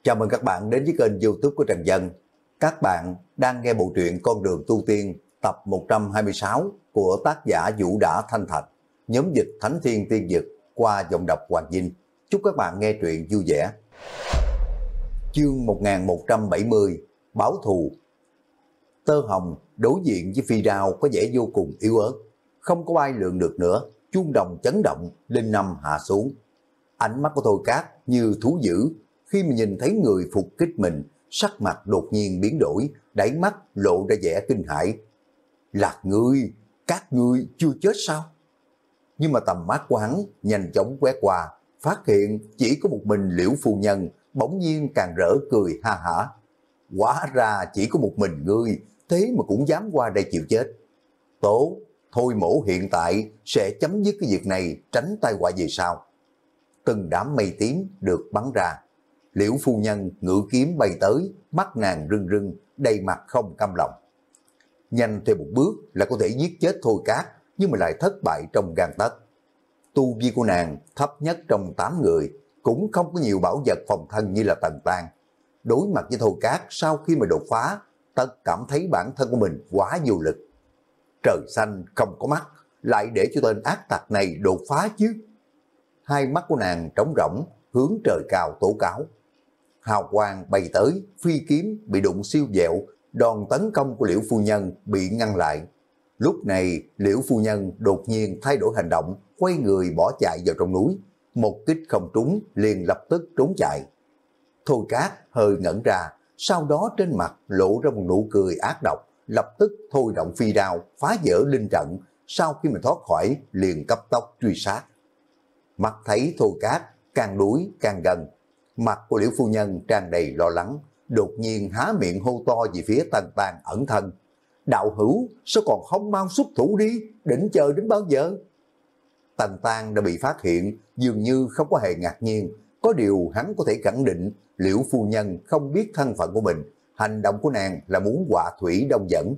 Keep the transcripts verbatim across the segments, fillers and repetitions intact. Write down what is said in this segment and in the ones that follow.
Chào mừng các bạn đến với kênh YouTube của Trần Dân. Các bạn đang nghe bộ truyện Con đường tu tiên tập một trăm hai mươi sáu của tác giả Vũ Đã Thanh Thạch, nhóm dịch Thánh Thiên Tiên Dực qua giọng đọc Hoàng Vinh. Chúc các bạn nghe truyện vui vẻ. Chương một nghìn một trăm bảy mươi Báo thù. Tơ Hồng đối diện với Phi Đao có vẻ vô cùng yếu ớt, không có bay lượn được nữa. Chuông đồng chấn động, linh năm hạ xuống. Ánh mắt của Thôi Cát như thú dữ, khi mà nhìn thấy người phục kích mình, sắc mặt đột nhiên biến đổi, đáy mắt lộ ra vẻ kinh hãi. Là ngươi, các ngươi chưa chết sao? Nhưng mà tầm mắt của hắn nhanh chóng quét qua, phát hiện chỉ có một mình Liễu phu nhân, bỗng nhiên càng rỡ cười ha hả. Hóa ra chỉ có một mình ngươi, thế mà cũng dám qua đây chịu chết. Tốt, Thôi mổ hiện tại sẽ chấm dứt cái việc này, tránh tai họa về sau. Từng đám mây tím được bắn ra. Liễu phu nhân ngự kiếm bay tới, mắt nàng rưng rưng, đầy mặt không cam lòng. Nhanh thêm một bước là có thể giết chết Thôi Cát, nhưng mà lại thất bại trong gang tấc. Tu vi của nàng thấp nhất trong tám người, cũng không có nhiều bảo vật phòng thân như là Tần Tang. Đối mặt với Thôi Cát sau khi mà đột phá, Tất cảm thấy bản thân của mình quá vô lực. Trời xanh không có mắt, lại để cho tên ác tặc này đột phá chứ. Hai mắt của nàng trống rỗng, hướng trời cao tố cáo. Hào quang bay tới, phi kiếm bị đụng siêu dẹo, đòn tấn công của Liễu phu nhân bị ngăn lại. Lúc này Liễu phu nhân đột nhiên thay đổi hành động, quay người bỏ chạy vào trong núi. Một kích không trúng, liền lập tức trốn chạy. Thôi Cát hơi ngẩn ra, sau đó trên mặt lộ ra một nụ cười ác độc, lập tức thôi động phi đao, phá vỡ linh trận. Sau khi mình thoát khỏi, liền cấp tốc truy sát. Mặt thấy Thôi Cát càng đuổi càng gần, mặt của Liễu phu nhân tràn đầy lo lắng, đột nhiên há miệng hô to về phía Tần Tang ẩn thân. Đạo hữu, sao còn không mau xuất thủ đi, định chờ đến bao giờ? Tần Tang đã bị phát hiện, dường như không có hề ngạc nhiên, có điều hắn có thể khẳng định Liễu phu nhân không biết thân phận của mình, hành động của nàng là muốn họa thủy đông dẫn.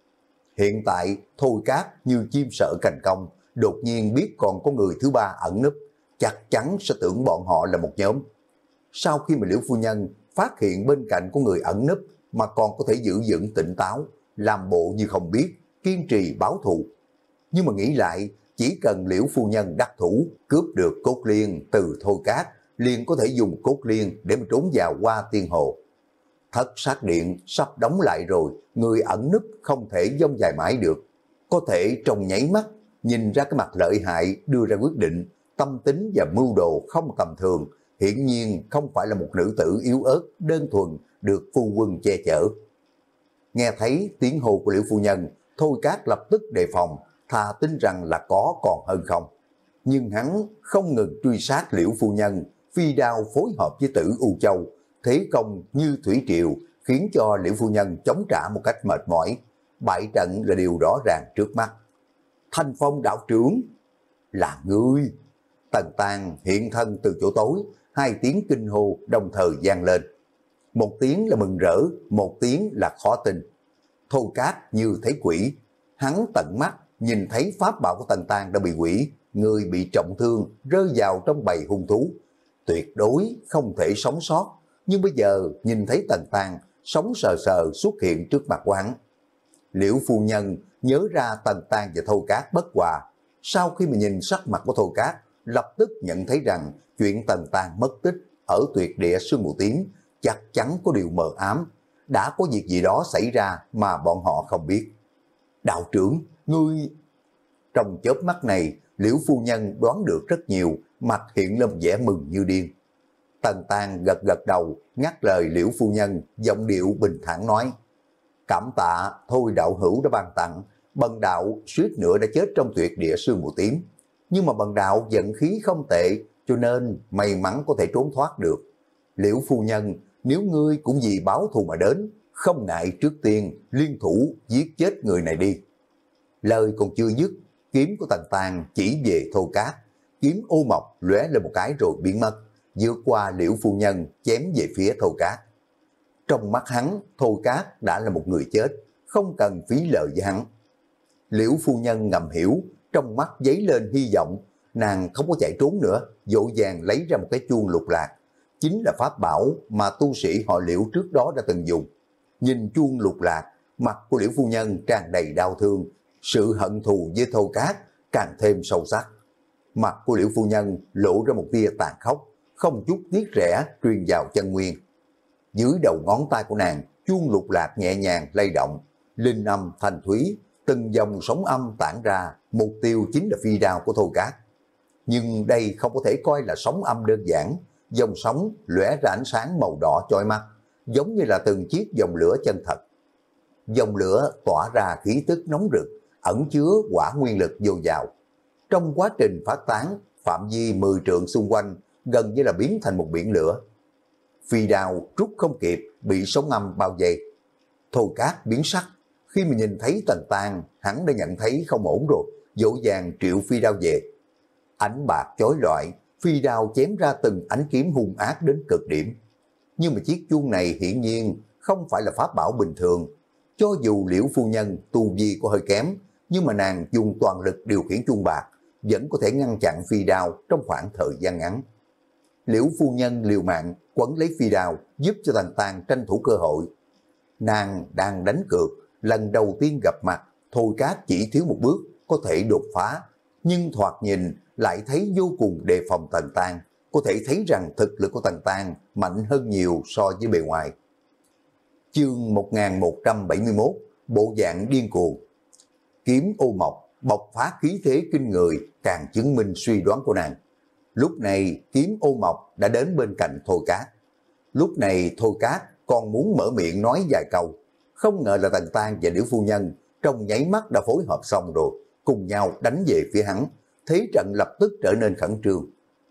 Hiện tại Thôi Cát như chim sợ cành cong, đột nhiên biết còn có người thứ ba ẩn núp, chắc chắn sẽ tưởng bọn họ là một nhóm. Sau khi mà Liễu phu nhân phát hiện bên cạnh có người ẩn núp mà còn có thể giữ vững tỉnh táo, làm bộ như không biết, kiên trì báo thù. Nhưng mà nghĩ lại, chỉ cần Liễu phu nhân đắc thủ, cướp được cốt liên từ Thôi Cát, liền có thể dùng cốt liên để mà trốn vào Hoa Tiên Hồ. Thất sát điện sắp đóng lại rồi, người ẩn núp không thể dông dài mãi được. Có thể trong nháy mắt, nhìn ra cái mặt lợi hại, đưa ra quyết định, tâm tính và mưu đồ không tầm thường, hiển nhiên không phải là một nữ tử yếu ớt, đơn thuần, được phu quân che chở. Nghe thấy tiếng hô của Liễu phu nhân, Thôi Cát lập tức đề phòng, thà tin rằng là có còn hơn không. Nhưng hắn không ngừng truy sát Liễu phu nhân, phi đao phối hợp với Tử U Châu, thế công như thủy triều, khiến cho Liễu phu nhân chống trả một cách mệt mỏi. Bại trận là điều rõ ràng trước mắt. Thanh Phong đạo trưởng, là ngươi. Tần Tang hiện thân từ chỗ tối, hai tiếng kinh hô đồng thời vang lên. Một tiếng là mừng rỡ, một tiếng là khó tin. Thôi Cát như thấy quỷ, hắn tận mắt nhìn thấy pháp bảo của Tần Tang đã bị hủy, người bị trọng thương rơi vào trong bầy hung thú, tuyệt đối không thể sống sót. Nhưng bây giờ nhìn thấy Tần Tang sống sờ sờ xuất hiện trước mặt của hắn. Liễu phu nhân nhớ ra Tần Tang và Thôi Cát bất hòa, sau khi mà nhìn sắc mặt của Thôi Cát, lập tức nhận thấy rằng chuyện Tần Tang mất tích ở tuyệt địa sương mù tím chắc chắn có điều mờ ám, đã có việc gì đó xảy ra mà bọn họ không biết. Đạo trưởng, ngươi... Trong chớp mắt này, Liễu phu nhân đoán được rất nhiều, mặt hiện lên vẻ mừng như điên. Tần Tang gật gật đầu, ngắt lời Liễu phu nhân, giọng điệu bình thản nói: Cảm tạ Thôi đạo hữu đã ban tặng, bần đạo suýt nữa đã chết trong tuyệt địa sương mù tím. Nhưng mà bần đạo vận khí không tệ, cho nên may mắn có thể trốn thoát được. Liễu phu nhân, nếu ngươi cũng vì báo thù mà đến, không ngại trước tiên liên thủ giết chết người này đi. Lời còn chưa dứt, kiếm của Tần Tang chỉ về Thôi Cát, kiếm ô mộc lóe lên một cái rồi biến mất, vượt qua Liễu phu nhân chém về phía Thôi Cát. Trong mắt hắn, Thôi Cát đã là một người chết, không cần phí lời với hắn. Liễu phu nhân ngầm hiểu, trong mắt dấy lên hy vọng, nàng không có chạy trốn nữa, vội vàng lấy ra một cái chuông lục lạc, chính là pháp bảo mà tu sĩ họ Liễu trước đó đã từng dùng. Nhìn chuông lục lạc, mặt của Liễu phu nhân tràn đầy đau thương, sự hận thù với Thôi Cát càng thêm sâu sắc. Mặt của Liễu phu nhân lộ ra một tia tàn khốc, không chút tiếc rẻ truyền vào chân nguyên. Dưới đầu ngón tay của nàng, chuông lục lạc nhẹ nhàng lay động, linh âm thanh thúy, từng dòng sóng âm tản ra, mục tiêu chính là phi đao của Thôi Cát. Nhưng đây không có thể coi là sóng âm đơn giản, dòng sóng lóe ra ánh sáng màu đỏ chói mắt, giống như là từng chiếc dòng lửa chân thật. Dòng lửa tỏa ra khí tức nóng rực, ẩn chứa hỏa nguyên lực dồi dào. Trong quá trình phát tán, phạm vi mười trượng xung quanh gần như là biến thành một biển lửa. Phi đao rút không kịp, bị sóng âm bao vây. Thôi Cát biến sắc, khi mà nhìn thấy Tần Tang, hắn đã nhận thấy không ổn rồi, dỗ dàng triệu phi đao về. Ánh bạc chói lọi, phi đao chém ra từng ánh kiếm hung ác đến cực điểm. Nhưng mà chiếc chuông này hiển nhiên không phải là pháp bảo bình thường. Cho dù Liễu phu nhân tu vi có hơi kém, nhưng mà nàng dùng toàn lực điều khiển chuông bạc, vẫn có thể ngăn chặn phi đao trong khoảng thời gian ngắn. Liễu phu nhân liều mạng quấn lấy phi đao, giúp cho Tần Tang tranh thủ cơ hội. Nàng đang đánh cược, lần đầu tiên gặp mặt, Thôi Cát chỉ thiếu một bước có thể đột phá, nhưng thoạt nhìn lại thấy vô cùng đề phòng Tần Tang, có thể thấy rằng thực lực của Tần Tang mạnh hơn nhiều so với bề ngoài. Chương một nghìn một trăm bảy mươi mốt, bộ dạng điên cuồng. Kiếm ô mộc bộc phát khí thế kinh người, càng chứng minh suy đoán của nàng. Lúc này kiếm ô mộc đã đến bên cạnh Thôi Cát. Lúc này Thôi Cát còn muốn mở miệng nói vài câu, không ngờ là Tần Tang và Liễu phu nhân trong nháy mắt đã phối hợp xong rồi, cùng nhau đánh về phía hắn. Thế trận lập tức trở nên khẩn trương.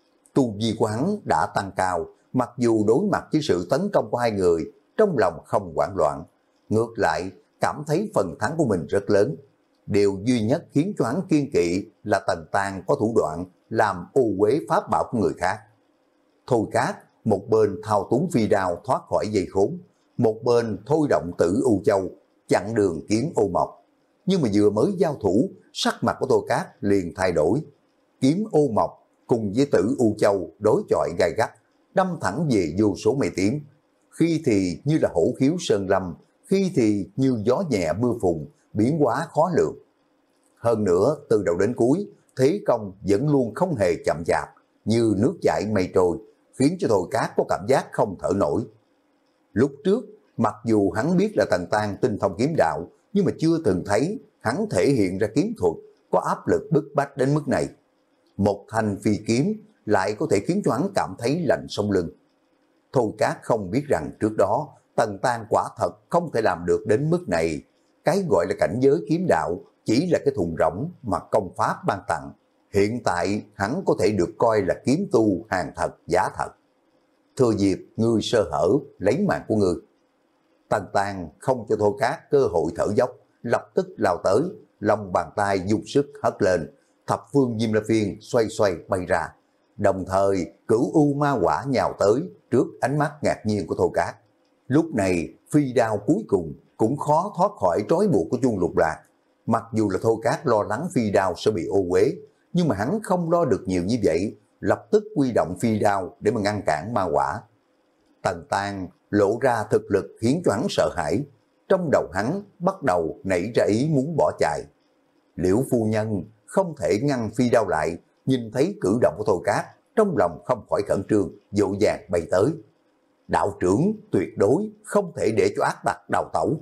Tu vi của hắn đã tăng cao, mặc dù đối mặt với sự tấn công của hai người, trong lòng không hoảng loạn, ngược lại cảm thấy phần thắng của mình rất lớn. Điều duy nhất khiến cho hắn kiên kỵ là Tần Tang có thủ đoạn làm ô uế pháp bảo của người khác. Thôi Cát một bên thao túng phi đao thoát khỏi dây khốn, một bên thôi động Tử U Châu chặn đường kiếm ô mộc. Nhưng mà vừa mới giao thủ, sắc mặt của Thôi Cát liền thay đổi. Kiếm ô mộc cùng với Tử U Châu đối chọi gay gắt, đâm thẳng về vô số mây tím. Khi thì như là hổ khiếu sơn lâm, khi thì như gió nhẹ mưa phùn, biến hóa khó lường. Hơn nữa, từ đầu đến cuối, thế công vẫn luôn không hề chậm chạp, như nước chảy mây trôi, khiến cho Thôi Cát có cảm giác không thở nổi. Lúc trước, mặc dù hắn biết là Tần Tang tinh thông kiếm đạo, nhưng mà chưa từng thấy hắn thể hiện ra kiếm thuật có áp lực bức bách đến mức này. Một thanh phi kiếm lại có thể khiến cho hắn cảm thấy lạnh sống lưng. Thôi Cát không biết rằng trước đó Tần Tang quả thật không thể làm được đến mức này. Cái gọi là cảnh giới kiếm đạo chỉ là cái thùng rỗng mà công pháp ban tặng. Hiện tại hắn có thể được coi là kiếm tu hàng thật giá thật. Thừa dịp ngươi sơ hở lấy mạng của ngươi. Tần Tang không cho Thôi Cát cơ hội thở dốc, lập tức lao tới, lòng bàn tay dùng sức hất lên, thập phương Diêm La Phiên xoay xoay bay ra. Đồng thời cửu u ma quả nhào tới trước ánh mắt ngạc nhiên của Thôi Cát. Lúc này phi đao cuối cùng cũng khó thoát khỏi trói buộc của chuông lục lạc. Mặc dù là Thôi Cát lo lắng phi đao sẽ bị ô uế, nhưng mà hắn không lo được nhiều như vậy, lập tức quy động phi đao để mà ngăn cản ma quả. Tần Tang lộ ra thực lực khiến cho hắn sợ hãi, trong đầu hắn bắt đầu nảy ra ý muốn bỏ chạy. Liễu phu nhân không thể ngăn phi đao lại, nhìn thấy cử động của Thôi Cát, trong lòng không khỏi khẩn trương, dội vàng bay tới. Đạo trưởng tuyệt đối không thể để cho ác tặc đào tẩu.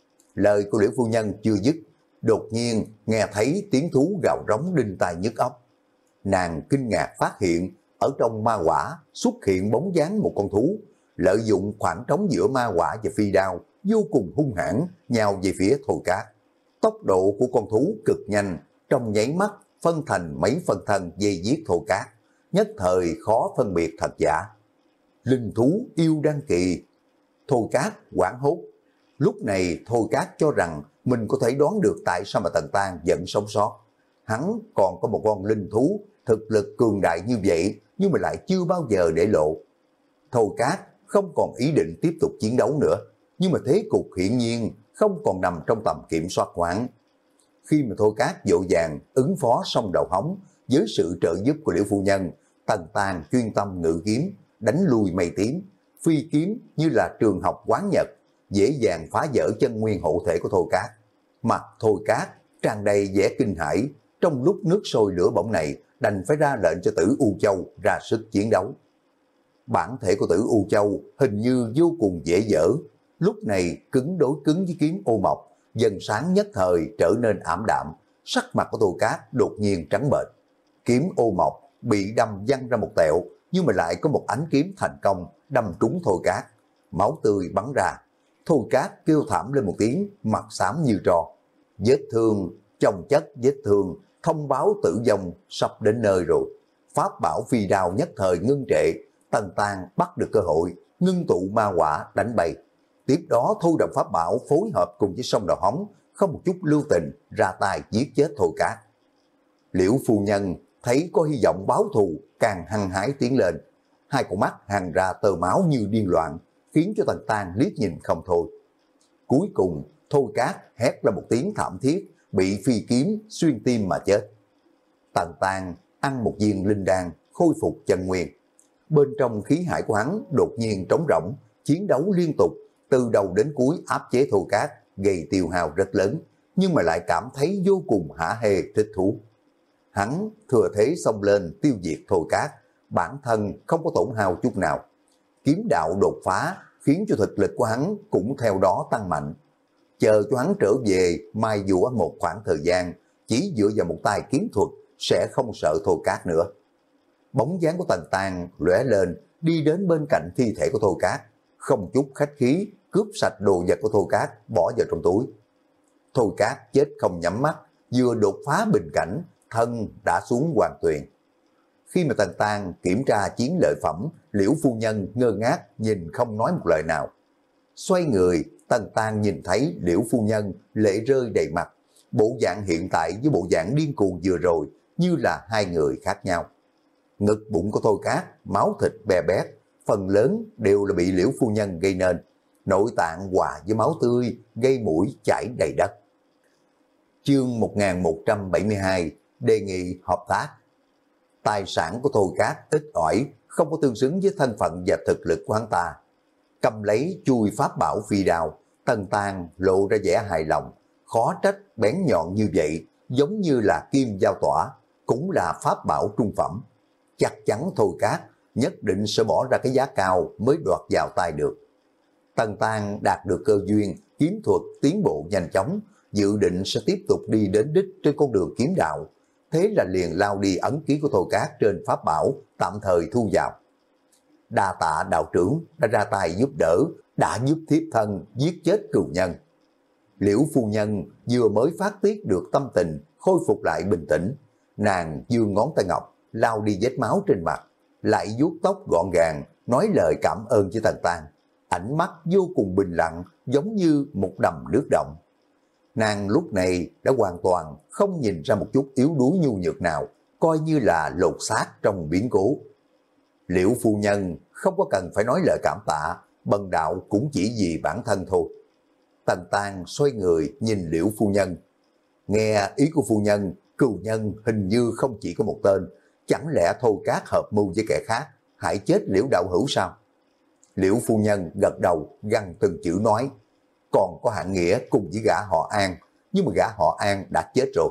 Lời của Liễu phu nhân chưa dứt, đột nhiên nghe thấy tiếng thú gào rống đinh tai nhức óc. Nàng kinh ngạc phát hiện ở trong ma quả xuất hiện bóng dáng một con thú, lợi dụng khoảng trống giữa ma quả và phi đao vô cùng hung hãn nhào về phía Thôi Cát. Tốc độ của con thú cực nhanh, trong nháy mắt phân thành mấy phân thân dây giết Thôi Cát, nhất thời khó phân biệt thật giả. Linh thú yêu đăng kỳ. Thôi Cát hoảng hốt. Lúc này Thôi Cát cho rằng mình có thể đoán được tại sao mà Tần Tang vẫn sống sót. Hắn còn có một con linh thú thực lực cường đại như vậy, nhưng mà lại chưa bao giờ để lộ. Thôi Cát không còn ý định tiếp tục chiến đấu nữa, nhưng mà thế cục hiển nhiên không còn nằm trong tầm kiểm soát của hắn. Khi mà Thôi Cát vội vàng ứng phó xong đầu hóng, với sự trợ giúp của Liễu phu nhân, Tần Tang chuyên tâm ngự kiếm, đánh lui mây tím, phi kiếm như là trường học quán nhật, dễ dàng phá vỡ chân nguyên hộ thể của Thôi Cát. Mặt Thôi Cát tràn đầy vẻ kinh hãi, trong lúc nước sôi lửa bỏng này đành phải ra lệnh cho Tử U Châu ra sức chiến đấu. Bản thể của Tử U Châu hình như vô cùng dễ dở, lúc này cứng đối cứng với kiếm ô mộc, dần sáng nhất thời trở nên ảm đạm, sắc mặt của Thôi Cát đột nhiên trắng bệch. Kiếm ô mộc bị đâm văng ra một tẹo, nhưng mà lại có một ánh kiếm thành công đâm trúng Thôi Cát, máu tươi bắn ra. Thôi Cát kêu thảm lên một tiếng, mặt xám như tro. Vết thương chồng chất vết thương thông báo tử vong sắp đến nơi rồi. Pháp bảo phi đao nhất thời ngưng trệ, Tần Tàng bắt được cơ hội ngưng tụ ma hỏa đánh bay. Tiếp đó thu động pháp bảo phối hợp cùng với sông Đào Hống, không một chút lưu tình ra tay giết chết Thôi Cát. Liễu phu nhân thấy có hy vọng báo thù, càng hăng hái tiến lên, hai con mắt hằn ra tơ máu như điên loạn, khiến cho Tần Tàng liếc nhìn không thôi. Cuối cùng Thôi Cát hét ra một tiếng thảm thiết, bị phi kiếm xuyên tim mà chết. Tần Tàng ăn một viên linh đan khôi phục chân nguyên. Bên trong khí hải của hắn đột nhiên trống rỗng, chiến đấu liên tục, từ đầu đến cuối áp chế Thôi Cát, gây tiêu hao rất lớn, nhưng mà lại cảm thấy vô cùng hả hê thích thú. Hắn thừa thế xông lên tiêu diệt Thôi Cát, bản thân không có tổn hao chút nào. Kiếm đạo đột phá khiến cho thực lực của hắn cũng theo đó tăng mạnh. Chờ cho hắn trở về mai dũa một khoảng thời gian, chỉ dựa vào một tài kiếm thuật sẽ không sợ Thôi Cát nữa. Bóng dáng của Tần Tàng lóe lên, đi đến bên cạnh thi thể của Thôi Cát, không chút khách khí cướp sạch đồ vật của Thôi Cát bỏ vào trong túi. Thôi Cát chết không nhắm mắt, vừa đột phá bình cảnh, thân đã xuống hoàn tuyền. Khi mà Tần Tàng kiểm tra chiến lợi phẩm, Liễu phu nhân ngơ ngác nhìn không nói một lời nào. Xoay người, Tần Tàng nhìn thấy Liễu phu nhân lệ rơi đầy mặt, bộ dạng hiện tại với bộ dạng điên cuồng vừa rồi như là hai người khác nhau. Ngực bụng của Thôi Cát máu thịt bè bét, phần lớn đều là bị Liễu phu nhân gây nên, nội tạng hòa với máu tươi, gây mũi chảy đầy đất. Chương một nghìn một trăm bảy mươi hai đề nghị hợp tác. Tài sản của Thôi Cát ít ỏi, không có tương xứng với thân phận và thực lực của hắn ta. Cầm lấy chui pháp bảo phi đao, Tần Tàng lộ ra vẻ hài lòng, khó trách bén nhọn như vậy, giống như là kim giao tỏa, cũng là pháp bảo trung phẩm. Chắc chắn Thôi Cát nhất định sẽ bỏ ra cái giá cao mới đoạt vào tay được. Tần Tàng đạt được cơ duyên, kiếm thuật tiến bộ nhanh chóng, dự định sẽ tiếp tục đi đến đích trên con đường kiếm đạo. Thế là liền lao đi ấn ký của Thôi Cát trên pháp bảo, tạm thời thu vào. Đa tạ đạo trưởng đã ra tay giúp đỡ, đã giúp thiếp thân giết chết cừu nhân. Liễu phu nhân vừa mới phát tiết được tâm tình, khôi phục lại bình tĩnh. Nàng giương ngón tay ngọc, lao đi vết máu trên mặt, lại vuốt tóc gọn gàng, nói lời cảm ơn với Tần Tàng. Ánh mắt vô cùng bình lặng, giống như một đầm nước động. Nàng lúc này đã hoàn toàn không nhìn ra một chút yếu đuối nhu nhược nào, coi như là lột xác trong biến cố. Liễu phu nhân không có cần phải nói lời cảm tạ, bần đạo cũng chỉ vì bản thân thôi. Tần Tàng xoay người nhìn Liễu phu nhân. Nghe ý của phu nhân, cừu nhân hình như không chỉ có một tên, chẳng lẽ Thôi Cát hợp mưu với kẻ khác, hại chết Liễu đạo hữu sao? Liễu phu nhân gật đầu, gằn từng chữ nói, còn có Hạng Nghĩa cùng với gã họ An, nhưng mà gã họ An đã chết rồi.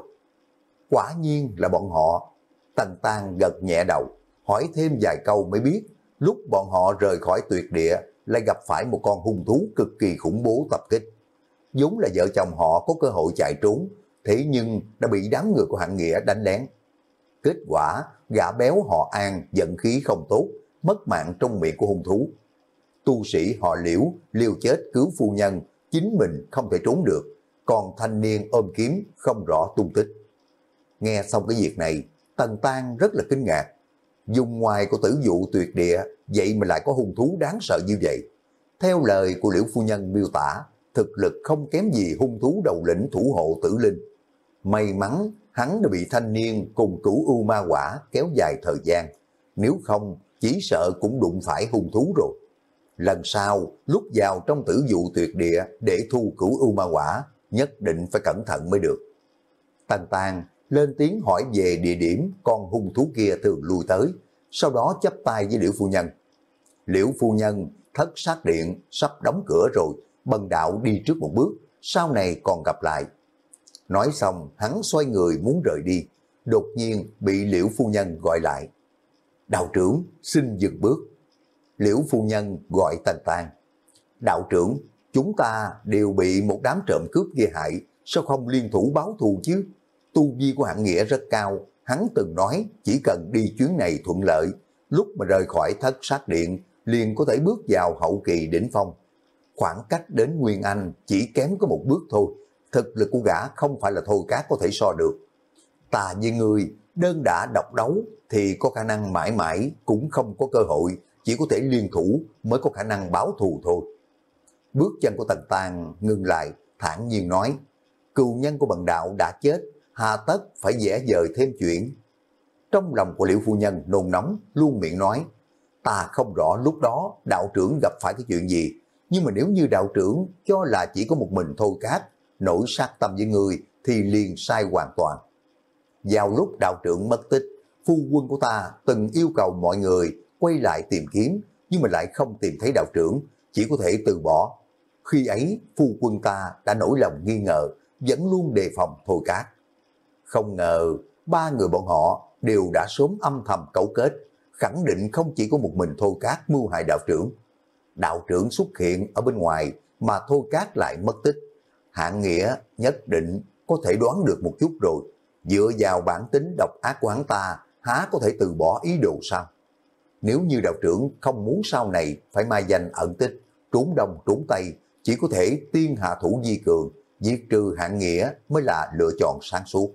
Quả nhiên là bọn họ. Tần Tàng gật nhẹ đầu, hỏi thêm vài câu mới biết, lúc bọn họ rời khỏi tuyệt địa, lại gặp phải một con hung thú cực kỳ khủng bố tập kích. Vốn là vợ chồng họ có cơ hội chạy trốn, thế nhưng đã bị đám người của Hạng Nghĩa đánh lén. Kết quả, gã béo họ An giận khí không tốt, mất mạng trong miệng của hung thú. Tu sĩ họ Liễu liều chết cứu phu nhân, chính mình không thể trốn được, còn thanh niên ôm kiếm không rõ tung tích. Nghe xong cái việc này, Tần Tàng rất là kinh ngạc. Dùng ngoài của tử dụ tuyệt địa, vậy mà lại có hung thú đáng sợ như vậy. Theo lời của Liễu phu nhân miêu tả, thực lực không kém gì hung thú đầu lĩnh thủ hộ Tử Linh. May mắn hắn đã bị thanh niên cùng cửu ưu ma quả kéo dài thời gian, nếu không chỉ sợ cũng đụng phải hung thú rồi. Lần sau lúc vào trong tử dụ tuyệt địa để thu cửu ưu ma quả, nhất định phải cẩn thận mới được. Tần Tàng lên tiếng hỏi về địa điểm con hung thú kia thường lui tới, sau đó chắp tay với Liễu phu nhân. Liễu phu nhân, thất sát điện sắp đóng cửa rồi, bần đạo đi trước một bước, sau này còn gặp lại. Nói xong, hắn xoay người muốn rời đi, đột nhiên bị Liễu phu nhân gọi lại. Đạo trưởng, xin dừng bước. Liễu phu nhân gọi Tần Tang. Đạo trưởng, chúng ta đều bị một đám trộm cướp gây hại, sao không liên thủ báo thù chứ? Tu vi của Hạng Nghĩa rất cao, hắn từng nói chỉ cần đi chuyến này thuận lợi, lúc mà rời khỏi thất sát điện liền có thể bước vào hậu kỳ đỉnh phong. Khoảng cách đến Nguyên Anh chỉ kém có một bước thôi, thực lực của gã không phải là Thôi Cát có thể so được. Ta như người đơn đã độc đấu thì có khả năng mãi mãi cũng không có cơ hội, chỉ có thể liên thủ mới có khả năng báo thù thôi. Bước chân của Tần Tang ngừng lại, thản nhiên nói, cừu nhân của bần đạo đã chết, hà tất phải vẽ vời thêm chuyện. Trong lòng của Liễu phu nhân nôn nóng, luôn miệng nói, ta không rõ lúc đó đạo trưởng gặp phải cái chuyện gì, nhưng mà nếu như đạo trưởng cho là chỉ có một mình Thôi Cát nổi sát tâm với người thì liền sai hoàn toàn. Vào lúc đạo trưởng mất tích, phu quân của ta từng yêu cầu mọi người quay lại tìm kiếm, nhưng mà lại không tìm thấy đạo trưởng, chỉ có thể từ bỏ. Khi ấy, phu quân ta đã nổi lòng nghi ngờ, vẫn luôn đề phòng Thôi Cát. Không ngờ, ba người bọn họ đều đã sớm âm thầm cấu kết, khẳng định không chỉ có một mình Thôi Cát mưu hại đạo trưởng. Đạo trưởng xuất hiện ở bên ngoài, mà Thôi Cát lại mất tích. Hạng Nghĩa nhất định có thể đoán được một chút rồi, dựa vào bản tính độc ác của hắn ta, há có thể từ bỏ ý đồ sao? Nếu như đạo trưởng không muốn sau này phải mai danh ẩn tích, trốn đông trốn tây, chỉ có thể tiên hạ thủ vi cường, diệt trừ Hạng Nghĩa mới là lựa chọn sáng suốt.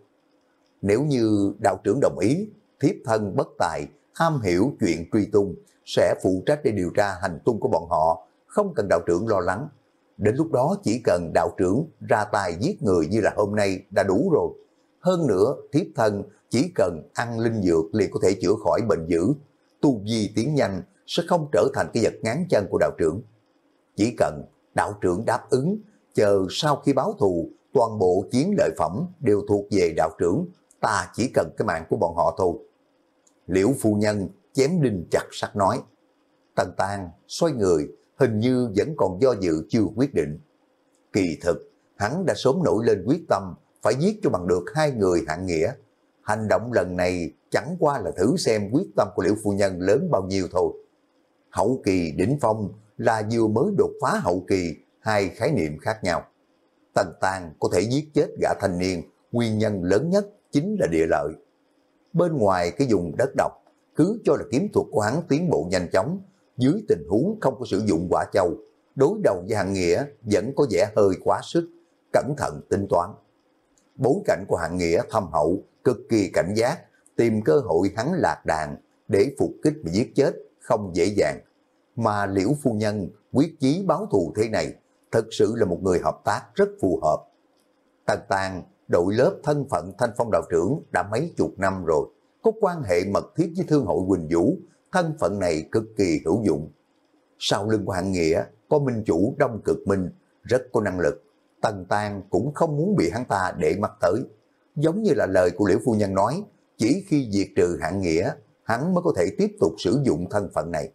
Nếu như đạo trưởng đồng ý, thiếp thân bất tài, am hiểu chuyện truy tung, sẽ phụ trách để điều tra hành tung của bọn họ, không cần đạo trưởng lo lắng. Đến lúc đó chỉ cần đạo trưởng ra tay giết người như là hôm nay đã đủ rồi. Hơn nữa, thiếp thân chỉ cần ăn linh dược liền có thể chữa khỏi bệnh dữ. Tu vi tiến nhanh sẽ không trở thành cái vật ngán chân của đạo trưởng. Chỉ cần đạo trưởng đáp ứng, chờ sau khi báo thù, toàn bộ chiến lợi phẩm đều thuộc về đạo trưởng, ta chỉ cần cái mạng của bọn họ thôi. Liễu phu nhân chém đinh chặt sắt nói. Tần Tang xoay người, hình như vẫn còn do dự chưa quyết định. Kỳ thực, hắn đã sớm nổi lên quyết tâm phải giết cho bằng được hai người Hạng Nghĩa. Hành động lần này chẳng qua là thử xem quyết tâm của Liễu phu nhân lớn bao nhiêu thôi. Hậu kỳ đỉnh phong là vừa mới đột phá hậu kỳ, hai khái niệm khác nhau. Tần Tang có thể giết chết gã thanh niên, nguyên nhân lớn nhất chính là địa lợi. Bên ngoài cái vùng đất độc, cứ cho là kiếm thuật của hắn tiến bộ nhanh chóng, dưới tình huống không có sử dụng quả châu, đối đầu với Hạng Nghĩa vẫn có vẻ hơi quá sức, cẩn thận tính toán. Bối cảnh của Hạng Nghĩa thâm hậu, cực kỳ cảnh giác, tìm cơ hội hắn lạc đàn để phục kích và giết chết không dễ dàng. Mà Liễu phu nhân quyết chí báo thù thế này, thật sự là một người hợp tác rất phù hợp. Tần Tang đội lớp thân phận Thanh Phong đạo trưởng đã mấy chục năm rồi, có quan hệ mật thiết với thương hội Quỳnh Vũ, thân phận này cực kỳ hữu dụng. Sau lưng của Hạng Nghĩa có minh chủ Đông Cực Minh, rất có năng lực. Tần Tang cũng không muốn bị hắn ta để mắt tới. Giống như là lời của Liễu phu nhân nói, chỉ khi diệt trừ Hạng Nghĩa, hắn mới có thể tiếp tục sử dụng thân phận này.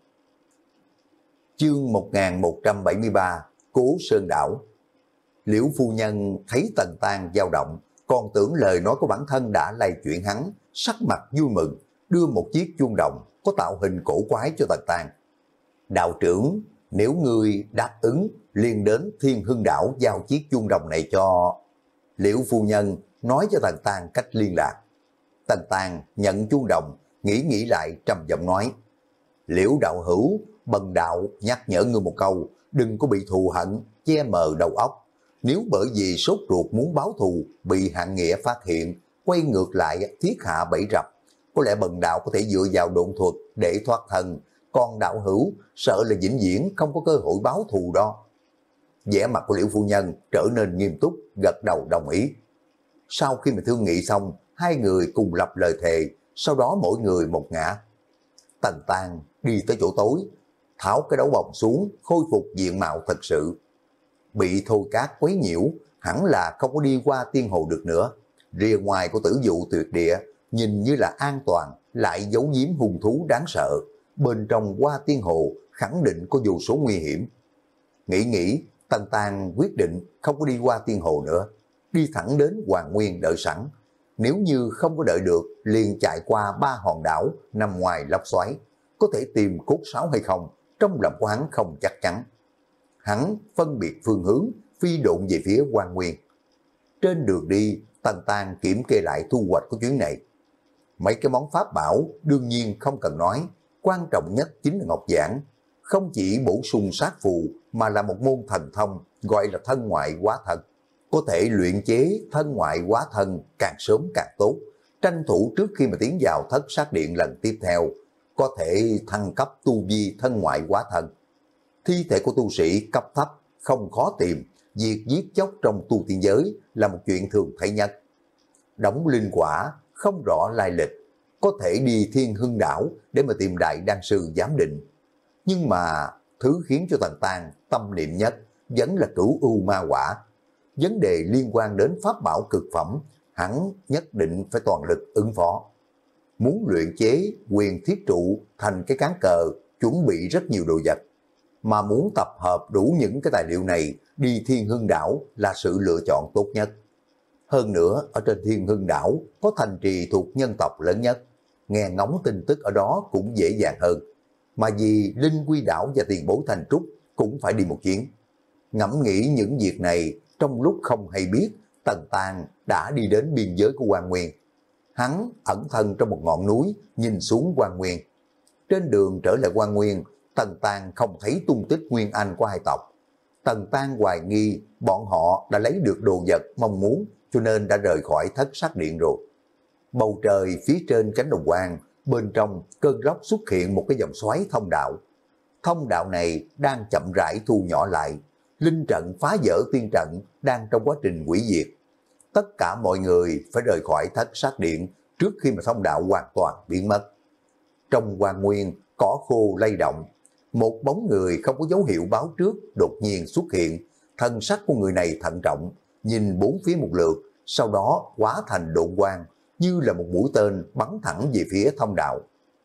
Chương một nghìn một trăm bảy mươi ba, Cố Sơn Đảo. Liễu phu nhân thấy Tần Tang dao động, còn tưởng lời nói của bản thân đã lay chuyển hắn, sắc mặt vui mừng, đưa một chiếc chuông đồng có tạo hình cổ quái cho Tần Tang. Đạo trưởng, nếu ngươi đáp ứng, liền đến Thiên Hưng Đảo giao chiếc chuông đồng này cho... Liễu phu nhân nói cho Tần Tang cách liên lạc. Tần Tang nhận chuông đồng, nghĩ nghĩ lại trầm giọng nói, Liễu đạo hữu, bần đạo nhắc nhở ngươi một câu, đừng có bị thù hận, che mờ đầu óc. Nếu bởi vì sốt ruột muốn báo thù, bị Hạng Nghĩa phát hiện, quay ngược lại thiết hạ bẫy rập, có lẽ bần đạo có thể dựa vào độn thuật để thoát thân, còn đạo hữu sợ là vĩnh viễn không có cơ hội báo thù đó. Vẻ mặt của Liễu phu nhân trở nên nghiêm túc, gật đầu đồng ý. Sau khi mà thương nghị xong, hai người cùng lập lời thề, sau đó mỗi người một ngã. Tần Tang đi tới chỗ tối, tháo cái đấu bồng xuống, khôi phục diện mạo thật sự. Bị Thôi Cát quấy nhiễu, hẳn là không có đi qua tiên hồ được nữa. Rìa ngoài của tử dụ tuyệt địa, nhìn như là an toàn, lại giấu giếm hung thú đáng sợ. Bên trong qua tiên hồ, khẳng định có vô số nguy hiểm. Nghĩ nghĩ, Tần Tàng quyết định không có đi qua Tiên Hồ nữa, đi thẳng đến Hoàng Nguyên đợi sẵn. Nếu như không có đợi được, liền chạy qua ba hòn đảo nằm ngoài lốc xoáy. Có thể tìm cốt sáo hay không, trong lòng của hắn không chắc chắn. Hắn phân biệt phương hướng, phi độn về phía Hoàng Nguyên. Trên đường đi, Tần Tàng kiểm kê lại thu hoạch của chuyến này. Mấy cái món pháp bảo đương nhiên không cần nói, quan trọng nhất chính là ngọc giản. Không chỉ bổ sung sát phù mà là một môn thần thông gọi là thân ngoại hóa thân. Có thể luyện chế thân ngoại hóa thân càng sớm càng tốt, tranh thủ trước khi mà tiến vào thất sát điện lần tiếp theo, có thể thăng cấp tu vi thân ngoại hóa thân. Thi thể của tu sĩ cấp thấp không khó tìm, việc giết chóc trong tu tiên giới là một chuyện thường thấy nhất. Đóng linh quả không rõ lai lịch, có thể đi Thiên Hưng đảo để mà tìm đại đan sư giám định. Nhưng mà thứ khiến cho Tần Tàng tâm niệm nhất vẫn là cửu u ma quả. Vấn đề liên quan đến pháp bảo cực phẩm, hắn nhất định phải toàn lực ứng phó. Muốn luyện chế quyền thiết trụ thành cái cán cờ, chuẩn bị rất nhiều đồ vật. Mà muốn tập hợp đủ những cái tài liệu này đi Thiên Hưng đảo là sự lựa chọn tốt nhất. Hơn nữa, ở trên Thiên Hưng đảo có thành trì thuộc nhân tộc lớn nhất, nghe ngóng tin tức ở đó cũng dễ dàng hơn. Mà vì Linh Quy đảo và tiền bối Thành Trúc cũng phải đi một chuyến. Ngẫm nghĩ những việc này, trong lúc không hay biết, Tần Tàng đã đi đến biên giới của Hoàng Nguyên. Hắn ẩn thân trong một ngọn núi, nhìn xuống Hoàng Nguyên. Trên đường trở lại Hoàng Nguyên, Tần Tàng không thấy tung tích Nguyên Anh của hai tộc. Tần Tàng hoài nghi bọn họ đã lấy được đồ vật mong muốn, cho nên đã rời khỏi thất sát điện rồi. Bầu trời phía trên cánh đồng hoang, bên trong cơn lốc xuất hiện một cái dòng xoáy thông đạo. Thông đạo này đang chậm rãi thu nhỏ lại. Linh trận phá vỡ tiên trận đang trong quá trình hủy diệt. Tất cả mọi người phải rời khỏi thất sát điện trước khi mà thông đạo hoàn toàn biến mất. Trong Hoàng Nguyên, cỏ khô lay động. Một bóng người không có dấu hiệu báo trước đột nhiên xuất hiện. Thân sắc của người này thận trọng, nhìn bốn phía một lượt, sau đó hóa thành độn quang, như là một mũi tên bắn thẳng về phía thông đạo.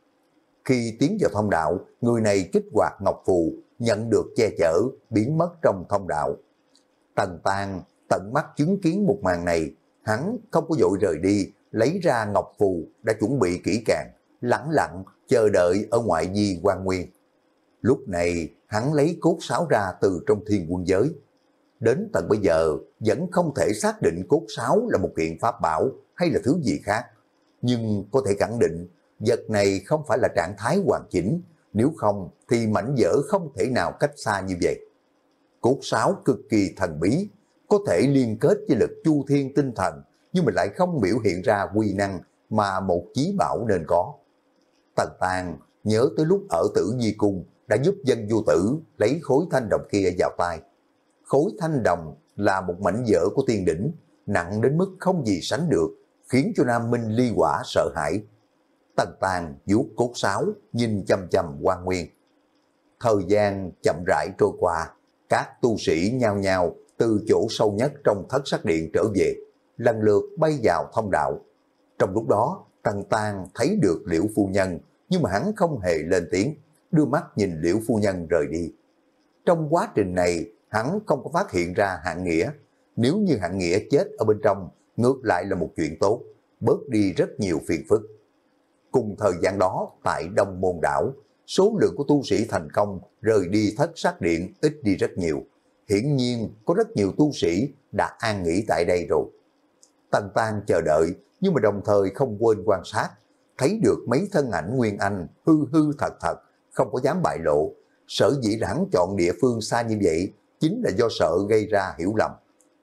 Khi tiến vào thông đạo, người này kích hoạt ngọc phù, nhận được che chở, biến mất trong thông đạo. Tần Tàng tận mắt chứng kiến một màn này, hắn không có vội rời đi, lấy ra ngọc phù đã chuẩn bị kỹ càng, lẳng lặng chờ đợi ở ngoại vi Hoàng Nguyên. Lúc này hắn lấy cốt sáo ra từ trong thiên quân giới. Đến tận bây giờ vẫn không thể xác định cốt sáo là một kiện pháp bảo hay là thứ gì khác. Nhưng có thể khẳng định vật này không phải là trạng thái hoàn chỉnh, nếu không thì mảnh vỡ không thể nào cách xa như vậy. Cốt sáo cực kỳ thần bí, có thể liên kết với lực chu thiên tinh thần, nhưng mà lại không biểu hiện ra quy năng mà một chí bảo nên có. Tần Tàng nhớ tới lúc ở Tử Di Cung đã giúp Dân Vô Tử lấy khối thanh đồng kia vào tay. Khối thanh đồng là một mảnh vỡ của tiên đỉnh, nặng đến mức không gì sánh được, khiến cho Nam Minh Ly Quả sợ hãi. Tần Tàng vuốt cốt sáo, nhìn chăm chăm Hoàng Nguyên. Thời gian chậm rãi trôi qua, các tu sĩ nhao nhao từ chỗ sâu nhất trong thất sát điện trở về, lần lượt bay vào thông đạo. Trong lúc đó, Tần Tàng thấy được Liễu phu nhân, nhưng mà hắn không hề lên tiếng, đưa mắt nhìn Liễu phu nhân rời đi. Trong quá trình này, hắn không có phát hiện ra Hạng Nghĩa. Nếu như Hạng Nghĩa chết ở bên trong, ngược lại là một chuyện tốt, bớt đi rất nhiều phiền phức. Cùng thời gian đó, tại Đông Môn Đảo, số lượng của tu sĩ thành công rời đi thất sát điện ít đi rất nhiều. Hiển nhiên có rất nhiều tu sĩ đã an nghỉ tại đây rồi. Tần Tàng chờ đợi, nhưng mà đồng thời không quên quan sát, thấy được mấy thân ảnh Nguyên Anh hư hư thật thật, không có dám bại lộ. Sở dĩ là hắn chọn địa phương xa như vậy, chính là do sợ gây ra hiểu lầm.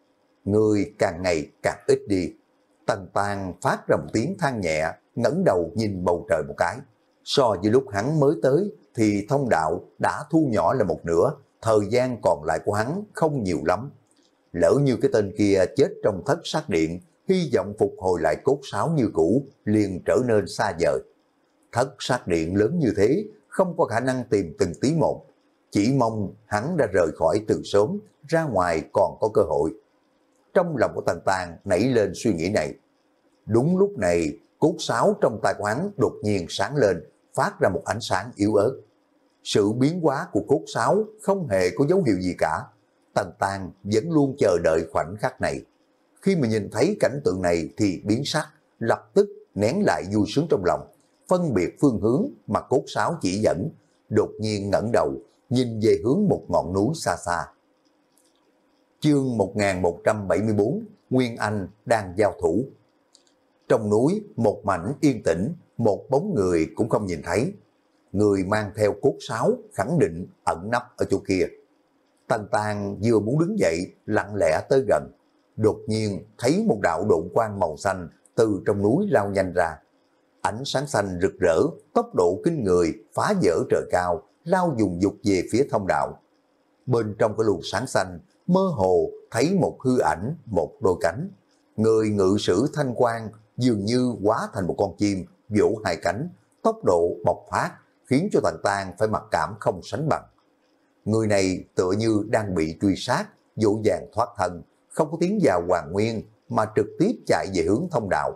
Người càng ngày càng ít đi. Tần Tàng phát ra một tiếng than nhẹ, ngẩng đầu nhìn bầu trời một cái. So với lúc hắn mới tới thì thông đạo đã thu nhỏ lại một nửa, thời gian còn lại của hắn không nhiều lắm. Lỡ như cái tên kia chết trong thất sát điện, hy vọng phục hồi lại cốt sáo như cũ liền trở nên xa vời. Thất sát điện lớn như thế, không có khả năng tìm từng tí một. Chỉ mong hắn đã rời khỏi từ sớm, ra ngoài còn có cơ hội. Trong lòng của Tần Tàng nảy lên suy nghĩ này. Đúng lúc này, cốt sáo trong tay của hắn đột nhiên sáng lên, phát ra một ánh sáng yếu ớt. Sự biến hóa của cốt sáo không hề có dấu hiệu gì cả. Tần Tang vẫn luôn chờ đợi khoảnh khắc này. Khi mà nhìn thấy cảnh tượng này thì biến sắc, lập tức nén lại vui sướng trong lòng, phân biệt phương hướng mà cốt sáo chỉ dẫn, đột nhiên ngẩng đầu, nhìn về hướng một ngọn núi xa xa. Chương một nghìn một trăm bảy mươi tư, Nguyên Anh đang giao thủ. Trong núi, một mảnh yên tĩnh, một bóng người cũng không nhìn thấy. Người mang theo cốt sáo khẳng định ẩn nấp ở chỗ kia. Tần Tang vừa muốn đứng dậy, lặng lẽ tới gần. Đột nhiên thấy một đạo độn quang màu xanh từ trong núi lao nhanh ra. Ánh sáng xanh rực rỡ, tốc độ kinh người, phá vỡ trời cao, lao dùng dục về phía thông đạo. Bên trong cái luồng sáng xanh, mơ hồ thấy một hư ảnh, một đôi cánh. Người ngự sử thanh quang dường như hóa thành một con chim, vỗ hai cánh, tốc độ bộc phát, khiến cho Tần Tang phải mặc cảm không sánh bằng. Người này tựa như đang bị truy sát, dỗ dàng thoát thân, không có tiến vào Hoàng Nguyên mà trực tiếp chạy về hướng thông đạo.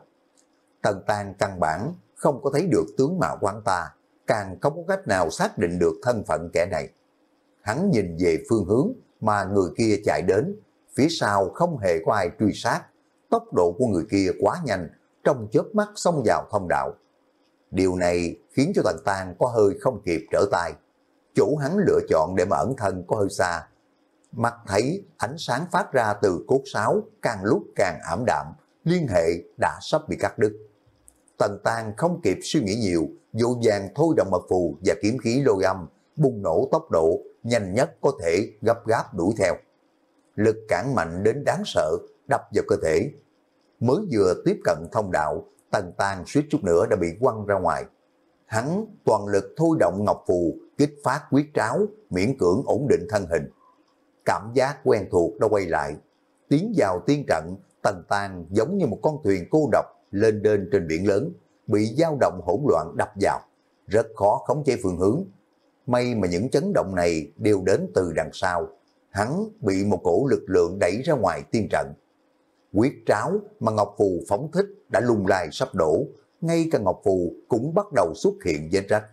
Tần Tang căn bản không có thấy được tướng mạo của hắn ta, càng không có cách nào xác định được thân phận kẻ này. Hắn nhìn về phương hướng mà người kia chạy đến, phía sau không hề có ai truy sát, tốc độ của người kia quá nhanh, trong chớp mắt xông vào thông đạo. Điều này khiến cho Tần Tang có hơi không kịp trở tay. Chỗ hắn lựa chọn để mà ẩn thân có hơi xa. Mắt thấy ánh sáng phát ra từ cốt sáo càng lúc càng ảm đạm, liên hệ đã sắp bị cắt đứt. Tần Tang không kịp suy nghĩ nhiều, vội vàng thôi động mật phù và kiếm khí lôi âm, bùng nổ tốc độ nhanh nhất có thể, gấp gáp đuổi theo. Lực cản mạnh đến đáng sợ, đập vào cơ thể. Mới vừa tiếp cận thông đạo, Tần Tang suýt chút nữa đã bị quăng ra ngoài. Hắn toàn lực thôi động ngọc phù, kích phát quyết tráo, miễn cưỡng ổn định thân hình. Cảm giác quen thuộc đã quay lại. Tiến vào tiên trận, Tần Tang giống như một con thuyền cô độc lên đên trên biển lớn, bị dao động hỗn loạn đập vào, rất khó khống chế phương hướng. May mà những chấn động này đều đến từ đằng sau. Hắn bị một cổ lực lượng đẩy ra ngoài tiên trận. Quyết tráo mà ngọc phù phóng thích đã lung lay sắp đổ, ngay cả ngọc phù cũng bắt đầu xuất hiện vết rách.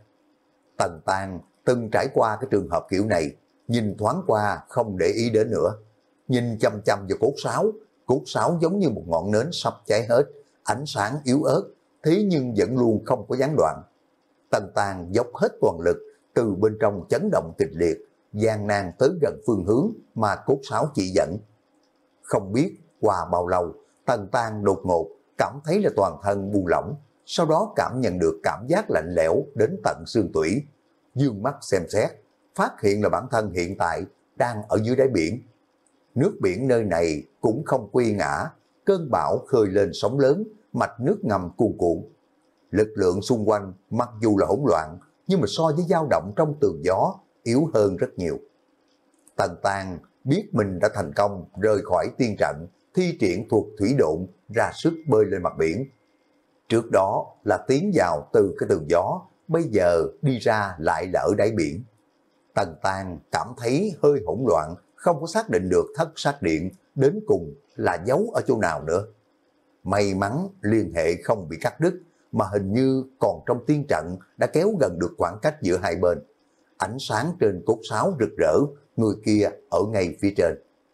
Tần Tang từng trải qua cái trường hợp kiểu này, nhìn thoáng qua không để ý đến nữa. Nhìn chăm chăm vào cốt sáo, cốt sáo giống như một ngọn nến sắp cháy hết, ánh sáng yếu ớt, thế nhưng vẫn luôn không có gián đoạn. Tần Tang dốc hết toàn lực, từ bên trong chấn động kịch liệt, gian nan tới gần phương hướng mà cốt sáo chỉ dẫn. Không biết qua bao lâu, Tần Tang đột ngột cảm thấy là toàn thân buông lỏng, sau đó cảm nhận được cảm giác lạnh lẽo đến tận xương tủy. Dương mắt xem xét, phát hiện là bản thân hiện tại đang ở dưới đáy biển. Nước biển nơi này cũng không quy ngã, cơn bão khơi lên sóng lớn, mạch nước ngầm cuồn cuộn. Lực lượng xung quanh mặc dù là hỗn loạn, nhưng mà so với dao động trong tường gió, yếu hơn rất nhiều. Tần Tang biết mình đã thành công rời khỏi tiên trận, thi triển thuộc thủy độn, ra sức bơi lên mặt biển. Trước đó là tiến vào từ cái tường gió, bây giờ đi ra lại là ở đáy biển. Tần Tang cảm thấy hơi hỗn loạn, không có xác định được thất sát điện đến cùng là giấu ở chỗ nào nữa. May mắn liên hệ không bị cắt đứt, mà hình như còn trong tiên trận đã kéo gần được khoảng cách giữa hai bên. Ánh sáng trên cốt sáo rực rỡ, người kia ở ngay phía trên.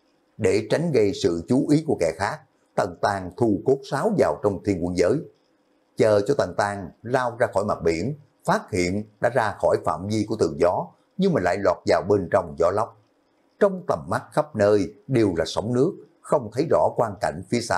Để tránh gây sự chú ý của kẻ khác, Tần Tang thu cốt sáo vào trong thiên quân giới. Chờ cho Tần Tang lao ra khỏi mặt biển, phát hiện đã ra khỏi phạm vi của tường gió, nhưng mà lại lọt vào bên trong gió lốc. Trong tầm mắt khắp nơi đều là sóng nước, không thấy rõ quang cảnh phía xa.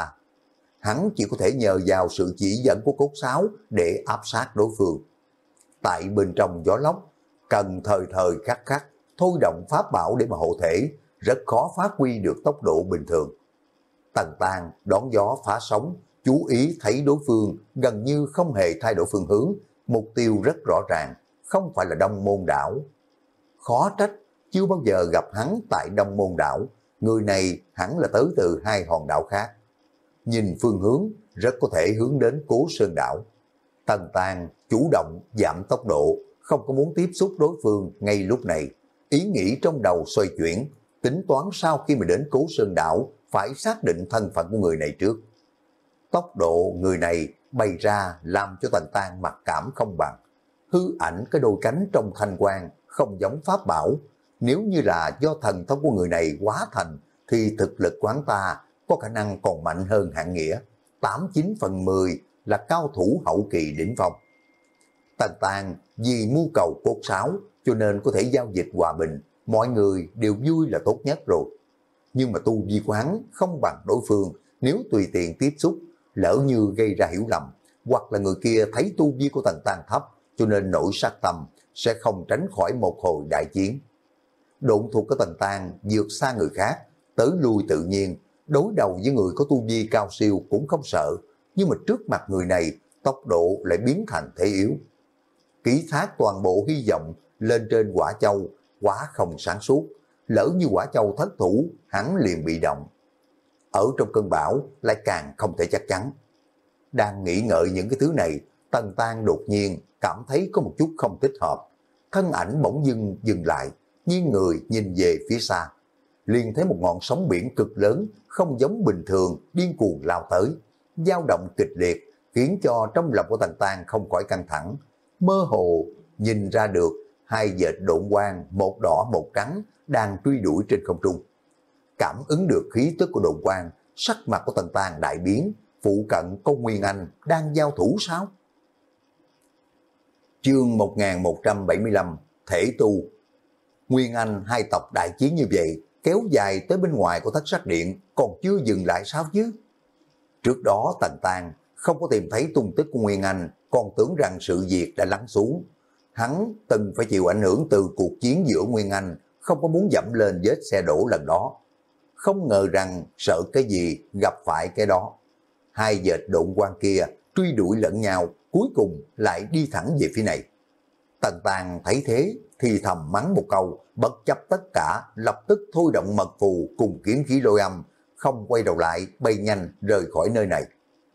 Hắn chỉ có thể nhờ vào sự chỉ dẫn của cốt sáo để áp sát đối phương. Tại bên trong gió lốc, cần thời thời khắc khắc thôi động pháp bảo để mà hộ thể, rất khó phát huy được tốc độ bình thường. Tần Tang đón gió phá sóng, chú ý thấy đối phương gần như không hề thay đổi phương hướng, mục tiêu rất rõ ràng, không phải là Đông Môn Đảo. Khó trách, chưa bao giờ gặp hắn tại Đông Môn Đảo, người này hẳn là tới từ hai hòn đảo khác. Nhìn phương hướng, rất có thể hướng đến Cố Sơn Đảo. Tần Tang chủ động giảm tốc độ, không có muốn tiếp xúc đối phương ngay lúc này. Ý nghĩ trong đầu xoay chuyển, tính toán sau khi mà đến Cố Sơn Đảo phải xác định thân phận của người này trước. Tốc độ người này bay ra làm cho Tần Tang mặc cảm không bằng. Hư ảnh cái đôi cánh trong thanh quang không giống pháp bảo. Nếu như là do thần thông của người này quá thành, thì thực lực của hắn ta có khả năng còn mạnh hơn Hạng Nghĩa. Tám chín phần mười là cao thủ hậu kỳ đỉnh phong. Tần Tàng vì mưu cầu cốt sáo cho nên có thể giao dịch hòa bình, mọi người đều vui là tốt nhất rồi. Nhưng mà tu vi của hắn không bằng đối phương, nếu tùy tiện tiếp xúc, lỡ như gây ra hiểu lầm, hoặc là người kia thấy tu vi của Tần Tàng thấp, cho nên nổi sát tâm, sẽ không tránh khỏi một hồi đại chiến. Độn thuật của Tần Tàng vượt xa người khác, tới lui tự nhiên, đối đầu với người có tu vi cao siêu cũng không sợ, nhưng mà trước mặt người này, tốc độ lại biến thành thế yếu. Ký thác toàn bộ hy vọng lên trên Quả Châu, quá không sáng suốt, lỡ như Quả Châu thất thủ, hắn liền bị động. Ở trong cơn bão lại càng không thể chắc chắn. Đang nghĩ ngợi những cái thứ này, Tần Tàng đột nhiên cảm thấy có một chút không thích hợp. Thân ảnh bỗng dưng dừng lại, nghiêng người nhìn về phía xa. Liền thấy một ngọn sóng biển cực lớn, không giống bình thường, điên cuồng lao tới. Dao động kịch liệt, khiến cho trong lòng của Tần Tàng không khỏi căng thẳng. Mơ hồ nhìn ra được hai vệt độn quang, một đỏ một trắng, đang truy đuổi trên không trung. Cảm ứng được khí tức của độn quang, sắc mặt của Tần Tàng đại biến, phụ cận có Nguyên Anh đang giao thủ sao? Chương một nghìn một trăm bảy mươi lăm, Thể tu. Nguyên Anh hai tộc đại chiến như vậy, kéo dài tới bên ngoài của Thất Sắc Điện, còn chưa dừng lại sao chứ? Trước đó Tần Tàng không có tìm thấy tung tích của Nguyên Anh, còn tưởng rằng sự việc đã lắng xuống. Hắn từng phải chịu ảnh hưởng từ cuộc chiến giữa Nguyên Anh, không có muốn dẫm lên vết xe đổ lần đó. Không ngờ rằng sợ cái gì gặp phải cái đó. Hai vệt độn quang kia truy đuổi lẫn nhau, cuối cùng lại đi thẳng về phía này. Tần Tàng thấy thế thì thầm mắng một câu, bất chấp tất cả, lập tức thôi động mật phù cùng kiếm khí lôi âm, không quay đầu lại, bay nhanh rời khỏi nơi này.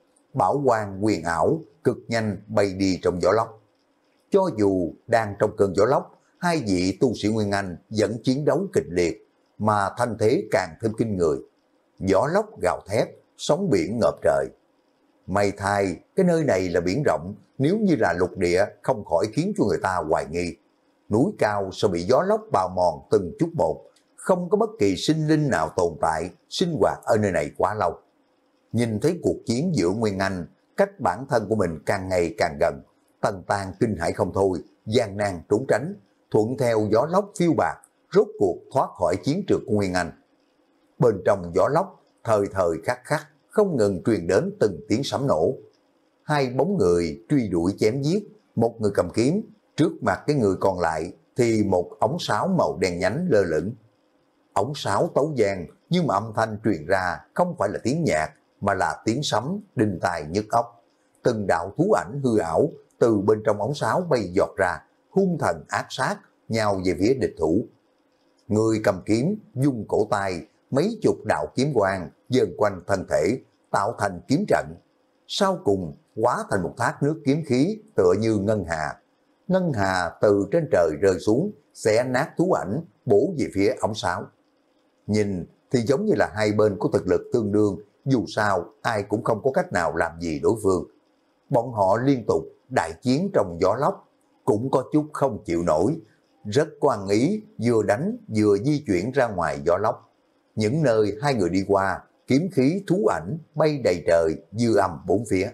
Bảo quang quyền ảo, cực nhanh bay đi trong gió lốc. Cho dù đang trong cơn gió lốc, hai vị tu sĩ Nguyên Anh vẫn chiến đấu kịch liệt, mà thanh thế càng thêm kinh người. Gió lốc gào thét, sóng biển ngợp trời. May thay, cái nơi này là biển rộng, nếu như là lục địa không khỏi khiến cho người ta hoài nghi. Núi cao sẽ bị gió lốc bào mòn từng chút một, không có bất kỳ sinh linh nào tồn tại, sinh hoạt ở nơi này quá lâu. Nhìn thấy cuộc chiến giữa Nguyên Anh, cách bản thân của mình càng ngày càng gần, Tần Tàng kinh hãi không thôi, gian nan trốn tránh, thuận theo gió lốc phiêu bạc, rốt cuộc thoát khỏi chiến trường của Nguyên Anh. Bên trong gió lốc, thời thời khắc khắc, không ngừng truyền đến từng tiếng sấm nổ. Hai bóng người truy đuổi chém giết, một người cầm kiếm, trước mặt cái người còn lại thì một ống sáo màu đen nhánh lơ lửng. Ống sáo tấu vang, nhưng mà âm thanh truyền ra không phải là tiếng nhạc, mà là tiếng sấm đinh tai nhức óc. Từng đạo thú ảnh hư ảo từ bên trong ống sáo bay giọt ra, hung thần ác sát nhào về phía địch thủ. Người cầm kiếm dung cổ tay, mấy chục đạo kiếm quang dần quanh thân thể, tạo thành kiếm trận. Sau cùng hóa thành một thác nước kiếm khí tựa như ngân hà. Ngân hà từ trên trời rơi xuống, xé nát thú ảnh, bổ về phía ống sáo. Nhìn thì giống như là hai bên có thực lực tương đương, dù sao ai cũng không có cách nào làm gì đối phương. Bọn họ liên tục đại chiến trong gió lốc, cũng có chút không chịu nổi, rất có ăn ý, vừa đánh vừa di chuyển ra ngoài gió lốc. Những nơi hai người đi qua, kiếm khí thú ảnh bay đầy trời, dư âm bốn phía.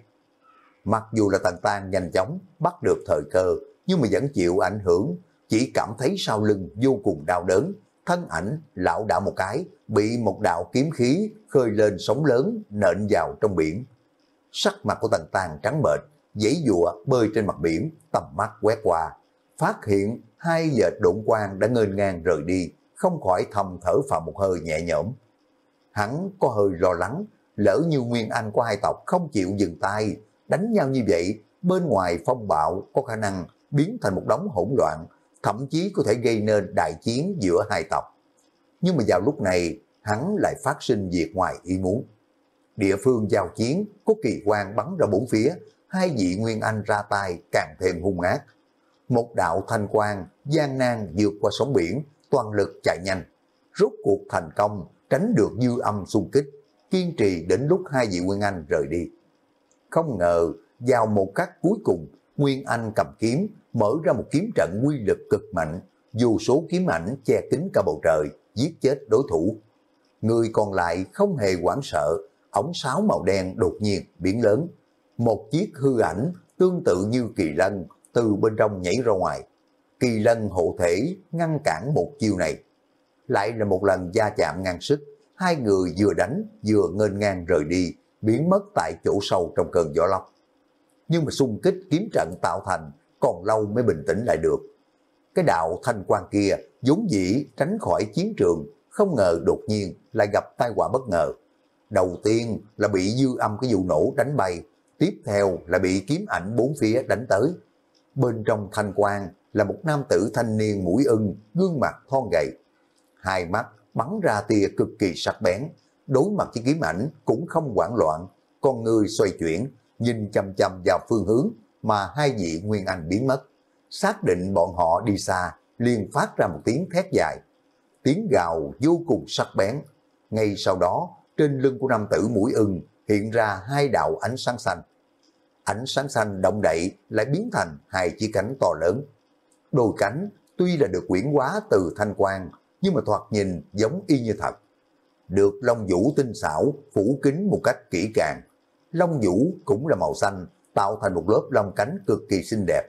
Mặc dù là Tần Tàng nhanh chóng bắt được thời cơ, nhưng mà vẫn chịu ảnh hưởng, chỉ cảm thấy sau lưng vô cùng đau đớn, thân ảnh lảo đảo một cái, bị một đạo kiếm khí khơi lên sóng lớn nện vào trong biển. Sắc mặt của Tần Tàng trắng bệch, giãy giụa bơi trên mặt biển, tầm mắt quét qua, phát hiện hai vệt độn quang đã nghênh ngang rời đi, không khỏi thầm thở phào một hơi nhẹ nhõm. Hắn có hơi lo lắng, lỡ như Nguyên Anh của hai tộc không chịu dừng tay, đánh nhau như vậy, bên ngoài phong bạo có khả năng biến thành một đống hỗn loạn, thậm chí có thể gây nên đại chiến giữa hai tộc. Nhưng mà vào lúc này, hắn lại phát sinh việc ngoài ý muốn. Địa phương giao chiến có kỳ quang bắn ra bốn phía, hai vị Nguyên Anh ra tay càng thêm hung ác. Một đạo thanh quang gian nan vượt qua sóng biển, toàn lực chạy nhanh, rốt cuộc thành công tránh được dư âm xung kích, kiên trì đến lúc hai vị Nguyên Anh rời đi. Không ngờ vào một khắc cuối cùng, Nguyên Anh cầm kiếm mở ra một kiếm trận quy lực cực mạnh, dù số kiếm ảnh che kín cả bầu trời, giết chết đối thủ. Người còn lại không hề hoảng sợ, ống sáo màu đen đột nhiên biến lớn. Một chiếc hư ảnh tương tự như kỳ lân từ bên trong nhảy ra ngoài. Kỳ lân hộ thể ngăn cản một chiêu này. Lại là một lần va chạm ngang sức, hai người vừa đánh vừa nghênh ngang rời đi, biến mất tại chỗ sâu trong cơn gió lốc. Nhưng mà xung kích kiếm trận tạo thành còn lâu mới bình tĩnh lại được. Cái đạo thanh quang kia vốn dĩ tránh khỏi chiến trường, không ngờ đột nhiên lại gặp tai họa bất ngờ. Đầu tiên là bị dư âm cái vụ nổ đánh bay, tiếp theo là bị kiếm ảnh bốn phía đánh tới. Bên trong thanh quang là một nam tử thanh niên mũi ưng, gương mặt thon gầy. Hai mắt bắn ra tia cực kỳ sắc bén, đối mặt với kiếm ảnh cũng không hoảng loạn, con người xoay chuyển, nhìn chăm chăm vào phương hướng mà hai vị Nguyên Anh biến mất. Xác định bọn họ đi xa, liền phát ra một tiếng thét dài. Tiếng gào vô cùng sắc bén. Ngay sau đó, trên lưng của nam tử mũi ưng hiện ra hai đạo ánh sáng xanh. Ánh sáng xanh động đậy lại biến thành hai chiếc cánh to lớn. Đôi cánh tuy là được quyển hóa từ thanh quang, nhưng mà thoạt nhìn giống y như thật. Được lông vũ tinh xảo phủ kín một cách kỹ càng. Lông vũ cũng là màu xanh, tạo thành một lớp lông cánh cực kỳ xinh đẹp.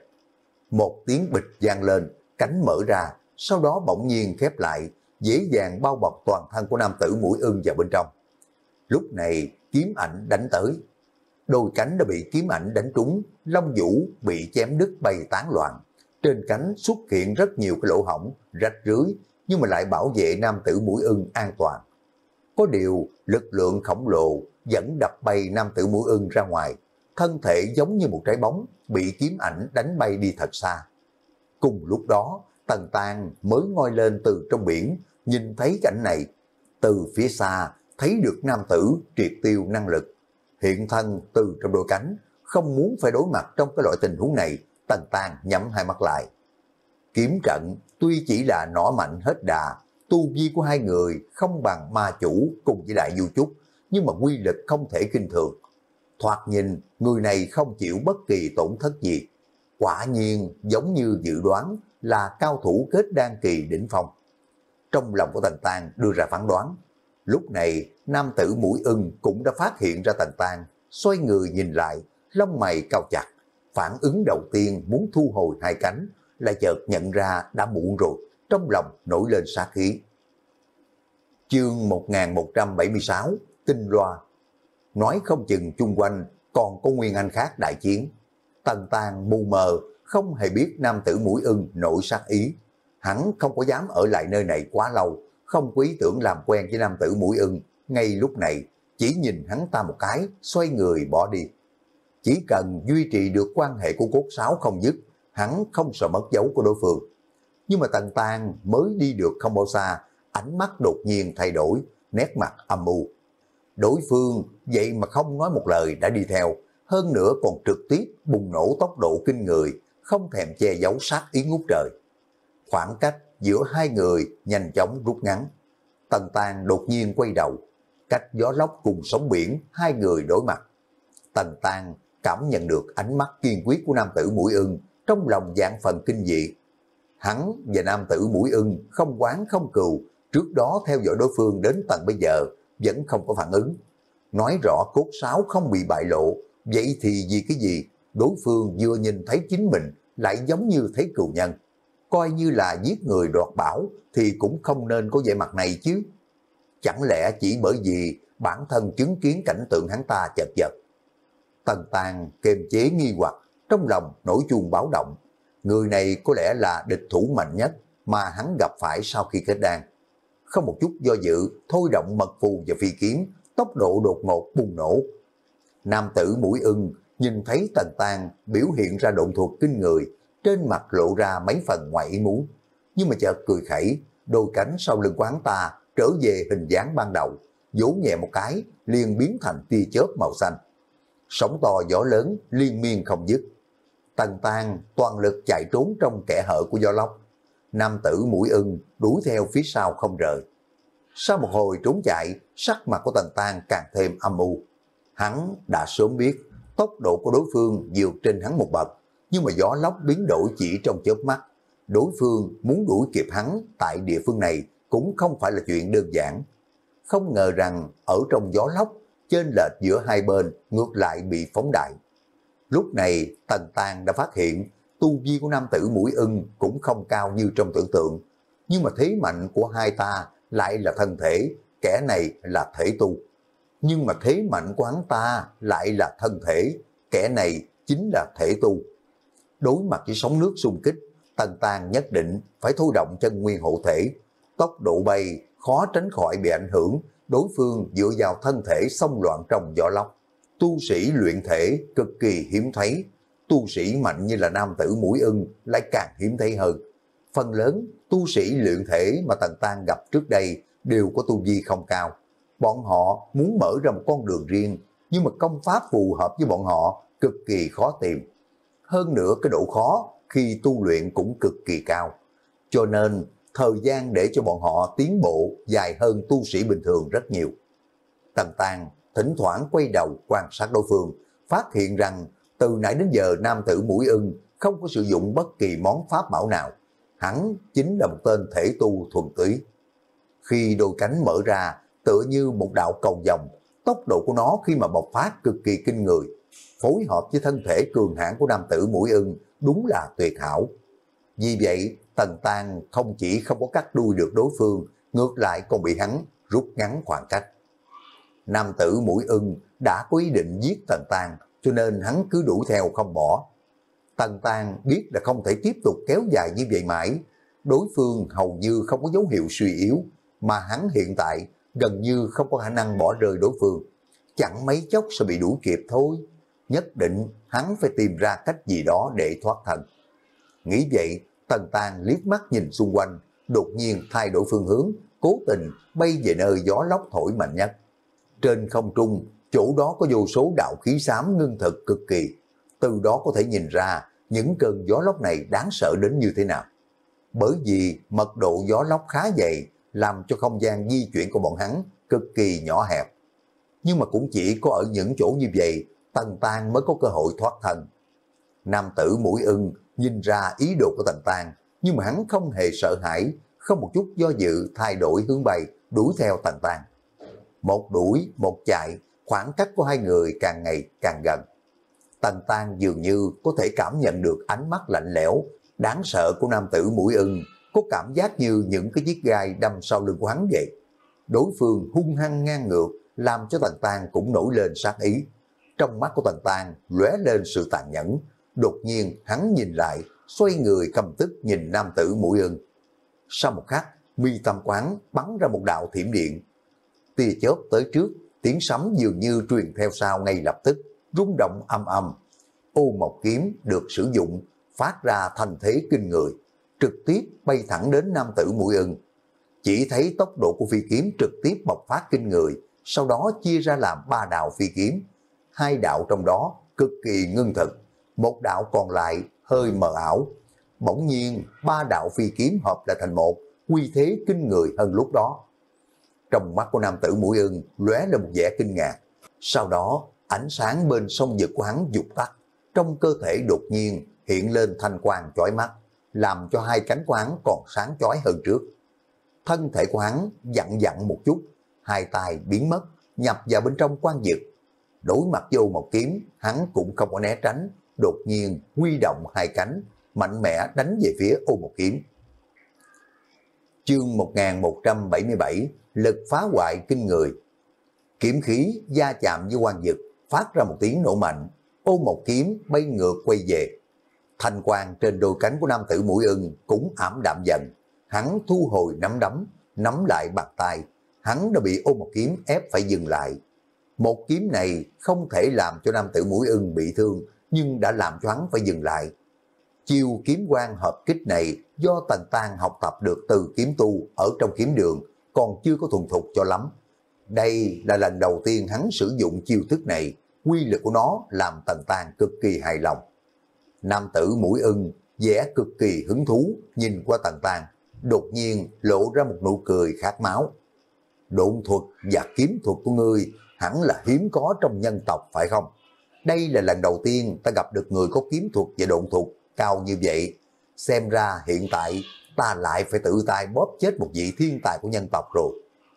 Một tiếng bịch vang lên, cánh mở ra, sau đó bỗng nhiên khép lại, dễ dàng bao bọc toàn thân của nam tử mũi ưng vào bên trong. Lúc này kiếm ảnh đánh tới. Đôi cánh đã bị kiếm ảnh đánh trúng, lông vũ bị chém đứt bay tán loạn. Trên cánh xuất hiện rất nhiều cái lỗ hổng, rách rưới, nhưng mà lại bảo vệ nam tử mũi ưng an toàn. Có điều lực lượng khổng lồ vẫn đập bay nam tử mũi ưng ra ngoài, thân thể giống như một trái bóng bị kiếm ảnh đánh bay đi thật xa. Cùng lúc đó, Tần Tang mới ngoi lên từ trong biển, nhìn thấy cảnh này. Từ phía xa thấy được nam tử triệt tiêu năng lực, hiện thân từ trong đôi cánh, không muốn phải đối mặt trong cái loại tình huống này. Tần Tang nhắm hai mắt lại. Kiếm trận tuy chỉ là nỏ mạnh hết đà, tu vi của hai người không bằng ma chủ cùng với Đại Du Trúc, nhưng mà quy lực không thể kinh thường. Thoạt nhìn người này không chịu bất kỳ tổn thất gì. Quả nhiên giống như dự đoán là cao thủ kết đan kỳ đỉnh phong. Trong lòng của Tần Tang đưa ra phán đoán. Lúc này nam tử mũi ưng cũng đã phát hiện ra Tần Tang, xoay người nhìn lại, lông mày cau chặt. Phản ứng đầu tiên muốn thu hồi hai cánh, lại chợt nhận ra đã muộn rồi, trong lòng nổi lên sát khí. Chương một nghìn một trăm bảy mươi sáu, Tinh Loa. Nói không chừng chung quanh còn có Nguyên Anh khác đại chiến. Tần Tang mù mờ, không hề biết nam tử mũi ưng nổi sát ý. Hắn không có dám ở lại nơi này quá lâu, không có ý tưởng làm quen với nam tử mũi ưng. Ngay lúc này, chỉ nhìn hắn ta một cái, xoay người bỏ đi. Chỉ cần duy trì được quan hệ của cốt sáo không dứt, hắn không sợ mất dấu của đối phương. Nhưng mà Tần Tang mới đi được không bao xa, ánh mắt đột nhiên thay đổi, nét mặt âm u. Đối phương vậy mà không nói một lời đã đi theo, hơn nữa còn trực tiếp bùng nổ tốc độ kinh người, không thèm che giấu sát ý ngút trời. Khoảng cách giữa hai người nhanh chóng rút ngắn. Tần Tang đột nhiên quay đầu, cách gió lốc cùng sóng biển, hai người đối mặt. Tần Tang cảm nhận được ánh mắt kiên quyết của nam tử mũi ưng, trong lòng dạng phần kinh dị. Hắn và nam tử mũi ưng không oán không cừu, trước đó theo dõi đối phương đến tận bây giờ vẫn không có phản ứng. Nói rõ cốt sáo không bị bại lộ, vậy thì vì cái gì đối phương vừa nhìn thấy chính mình lại giống như thấy cừu nhân. Coi như là giết người đoạt bảo thì cũng không nên có vẻ mặt này chứ. Chẳng lẽ chỉ bởi vì bản thân chứng kiến cảnh tượng hắn ta chật vật. Tần Tang kiềm chế nghi hoặc, trong lòng nổi chuông báo động. Người này có lẽ là địch thủ mạnh nhất mà hắn gặp phải sau khi kết đan. Không một chút do dự, thôi động mật phù và phi kiếm, tốc độ đột ngột bùng nổ. Nam tử mũi ưng nhìn thấy Tần Tang biểu hiện ra độn thuật kinh người, trên mặt lộ ra mấy phần ngoài ý muốn, nhưng mà chợt cười khẩy, đôi cánh sau lưng quán ta trở về hình dáng ban đầu, vỗ nhẹ một cái liền biến thành tia chớp màu xanh. Sóng to gió lớn liên miên không dứt. Tần Tang toàn lực chạy trốn trong kẽ hở của gió lốc. Nam tử mũi ưng đuổi theo phía sau không rời. Sau một hồi trốn chạy, sắc mặt của Tần Tang càng thêm âm u. Hắn đã sớm biết tốc độ của đối phương vượt trên hắn một bậc, nhưng mà gió lốc biến đổi chỉ trong chớp mắt. đối phương muốn đuổi kịp hắn tại địa phương này cũng không phải là chuyện đơn giản. Không ngờ rằng ở trong gió lốc, chênh lệch giữa hai bên ngược lại bị phóng đại. Lúc này Tần Tang đã phát hiện tu vi của nam tử mũi ưng cũng không cao như trong tưởng tượng, nhưng mà thế mạnh của hai ta lại là thân thể, kẻ này là thể tu. Nhưng mà thế mạnh của hắn ta lại là thân thể, kẻ này chính là thể tu. Đối mặt với sóng nước xung kích, Tần Tang nhất định phải thôi động chân nguyên hộ thể. Tốc độ bay khó tránh khỏi bị ảnh hưởng, đối phương dựa vào thân thể xông loạn trong gió lốc. Tu sĩ luyện thể cực kỳ hiếm thấy, tu sĩ mạnh như là nam tử mũi ưng lại càng hiếm thấy hơn. Phần lớn tu sĩ luyện thể mà Tần Tang gặp trước đây đều có tu vi không cao. Bọn họ muốn mở ra một con đường riêng, nhưng mà công pháp phù hợp với bọn họ cực kỳ khó tìm. Hơn nữa cái độ khó khi tu luyện cũng cực kỳ cao. Cho nên thời gian để cho bọn họ tiến bộ dài hơn tu sĩ bình thường rất nhiều. Tần Tang thỉnh thoảng quay đầu quan sát đối phương, phát hiện rằng từ nãy đến giờ nam tử mũi ưng không có sử dụng bất kỳ món pháp bảo nào. Hắn chính là một tên thể tu thuần túy. Khi đôi cánh mở ra, tựa như một đạo cầu vồng, tốc độ của nó khi mà bộc phát cực kỳ kinh người. Phối hợp với thân thể cường hãn của nam tử mũi ưng đúng là tuyệt hảo. Vì vậy, Tần Tang không chỉ không có cắt đuôi được đối phương, ngược lại còn bị hắn rút ngắn khoảng cách. Nam tử mũi ưng đã có ý định giết Tần Tang, cho nên hắn cứ đuổi theo không bỏ. Tần Tang biết là không thể tiếp tục kéo dài như vậy mãi. Đối phương hầu như không có dấu hiệu suy yếu, mà hắn hiện tại gần như không có khả năng bỏ rơi đối phương. Chẳng mấy chốc sẽ bị đuổi kịp thôi. Nhất định hắn phải tìm ra cách gì đó để thoát thân. Nghĩ vậy, Tần Tang liếc mắt nhìn xung quanh, đột nhiên thay đổi phương hướng, cố tình bay về nơi gió lốc thổi mạnh nhất. Trên không trung, chỗ đó có vô số đạo khí xám ngưng thực cực kỳ. Từ đó có thể nhìn ra những cơn gió lốc này đáng sợ đến như thế nào. Bởi vì mật độ gió lốc khá dày, làm cho không gian di chuyển của bọn hắn cực kỳ nhỏ hẹp. Nhưng mà cũng chỉ có ở những chỗ như vậy, Tần Tang mới có cơ hội thoát thân. Nam tử mũi ưng nhìn ra ý đồ của Tần Tang, nhưng mà hắn không hề sợ hãi, không một chút do dự thay đổi hướng bay, đuổi theo Tần Tang. Một đuổi, một chạy, khoảng cách của hai người càng ngày càng gần. Tần Tang dường như có thể cảm nhận được ánh mắt lạnh lẽo, đáng sợ của nam tử mũi ưng, có cảm giác như những cái chiếc gai đâm sau lưng của hắn vậy. Đối phương hung hăng ngang ngược, làm cho Tần Tang cũng nổi lên sát ý. Trong mắt của Tần Tang lóe lên sự tàn nhẫn. Đột nhiên hắn nhìn lại, xoay người căm tức nhìn nam tử mũi ưng. Sau một khắc, mi tâm quán bắn ra một đạo thiểm điện. Tia chớp tới trước, tiếng sấm dường như truyền theo sau ngay lập tức, rung động âm âm. Ô Mộc kiếm được sử dụng, phát ra thành thế kinh người, trực tiếp bay thẳng đến nam tử mũi ưng. Chỉ thấy tốc độ của phi kiếm trực tiếp bộc phát kinh người, sau đó chia ra làm ba đạo phi kiếm. Hai đạo trong đó cực kỳ ngưng thực, một đạo còn lại hơi mờ ảo. Bỗng nhiên ba đạo phi kiếm hợp lại thành một, uy thế kinh người hơn lúc đó. Trong mắt của nam tử mũi ưng lóe lên một vẻ kinh ngạc. Sau đó ánh sáng bên sông vực của hắn vụt tắt, trong cơ thể đột nhiên hiện lên thanh quang chói mắt, làm cho hai cánh của hắn còn sáng chói hơn trước. Thân thể của hắn dặn dặn một chút, hai tay biến mất, nhập vào bên trong quan vực. Đối mặt vô một kiếm, hắn cũng không có né tránh, đột nhiên huy động hai cánh, mạnh mẽ đánh về phía ô một kiếm. Chương một nghìn một trăm bảy mươi bảy, lực phá hoại kinh người. Kiếm khí va chạm với quan vực, phát ra một tiếng nổ mạnh, ô một kiếm bay ngược quay về. Thanh quang trên đôi cánh của nam tử mũi ưng cũng ảm đạm dần. Hắn thu hồi nắm đấm, nắm lại bàn tay. Hắn đã bị ô một kiếm ép phải dừng lại. Một kiếm này không thể làm cho nam tử mũi ưng bị thương, nhưng đã làm cho hắn phải dừng lại. Chiêu kiếm quang hợp kích này do Tần Tang học tập được từ kiếm tu ở trong kiếm đường, còn chưa có thuần thục cho lắm. Đây là lần đầu tiên hắn sử dụng chiêu thức này, quy lực của nó làm Tần Tang cực kỳ hài lòng. Nam tử mũi ưng vẻ cực kỳ hứng thú nhìn qua Tần Tang, đột nhiên lộ ra một nụ cười khát máu. Độn thuật và kiếm thuật của ngươi hẳn là hiếm có trong nhân tộc phải không? Đây là lần đầu tiên ta gặp được người có kiếm thuật và độn thuật cao như vậy. xem ra hiện tại ta lại phải tự tay bóp chết một vị thiên tài của nhân tộc rồi.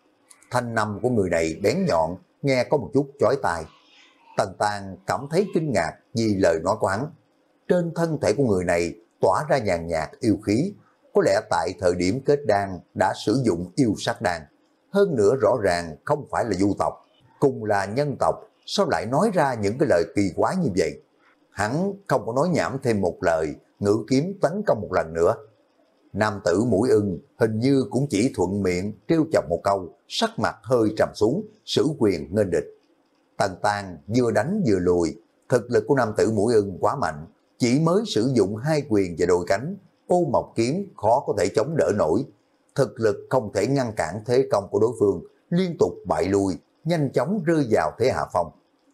Thanh âm của người này bén nhọn, nghe có một chút chói tai. Tần Tàng cảm thấy kinh ngạc vì lời nói của hắn. Trên thân thể của người này tỏa ra nhàn nhạt yêu khí, có lẽ tại thời điểm kết đan đã sử dụng yêu sát đan. Hơn nữa rõ ràng không phải là du tộc, cùng là nhân tộc, sao lại nói ra những cái lời kỳ quái như vậy? Hắn không có nói nhảm thêm một lời, ngữ kiếm tấn công một lần nữa. Nam tử mũi ưng hình như cũng chỉ thuận miệng trêu chọc một câu, sắc mặt hơi trầm xuống, sử quyền nghênh địch. Tần Tàng vừa đánh vừa lùi, thực lực của nam tử mũi ưng quá mạnh, chỉ mới sử dụng hai quyền và đôi cánh, ô mộc kiếm khó có thể chống đỡ nổi. Thực lực không thể ngăn cản thế công của đối phương, liên tục bại lui, nhanh chóng rơi vào thế hạ phong.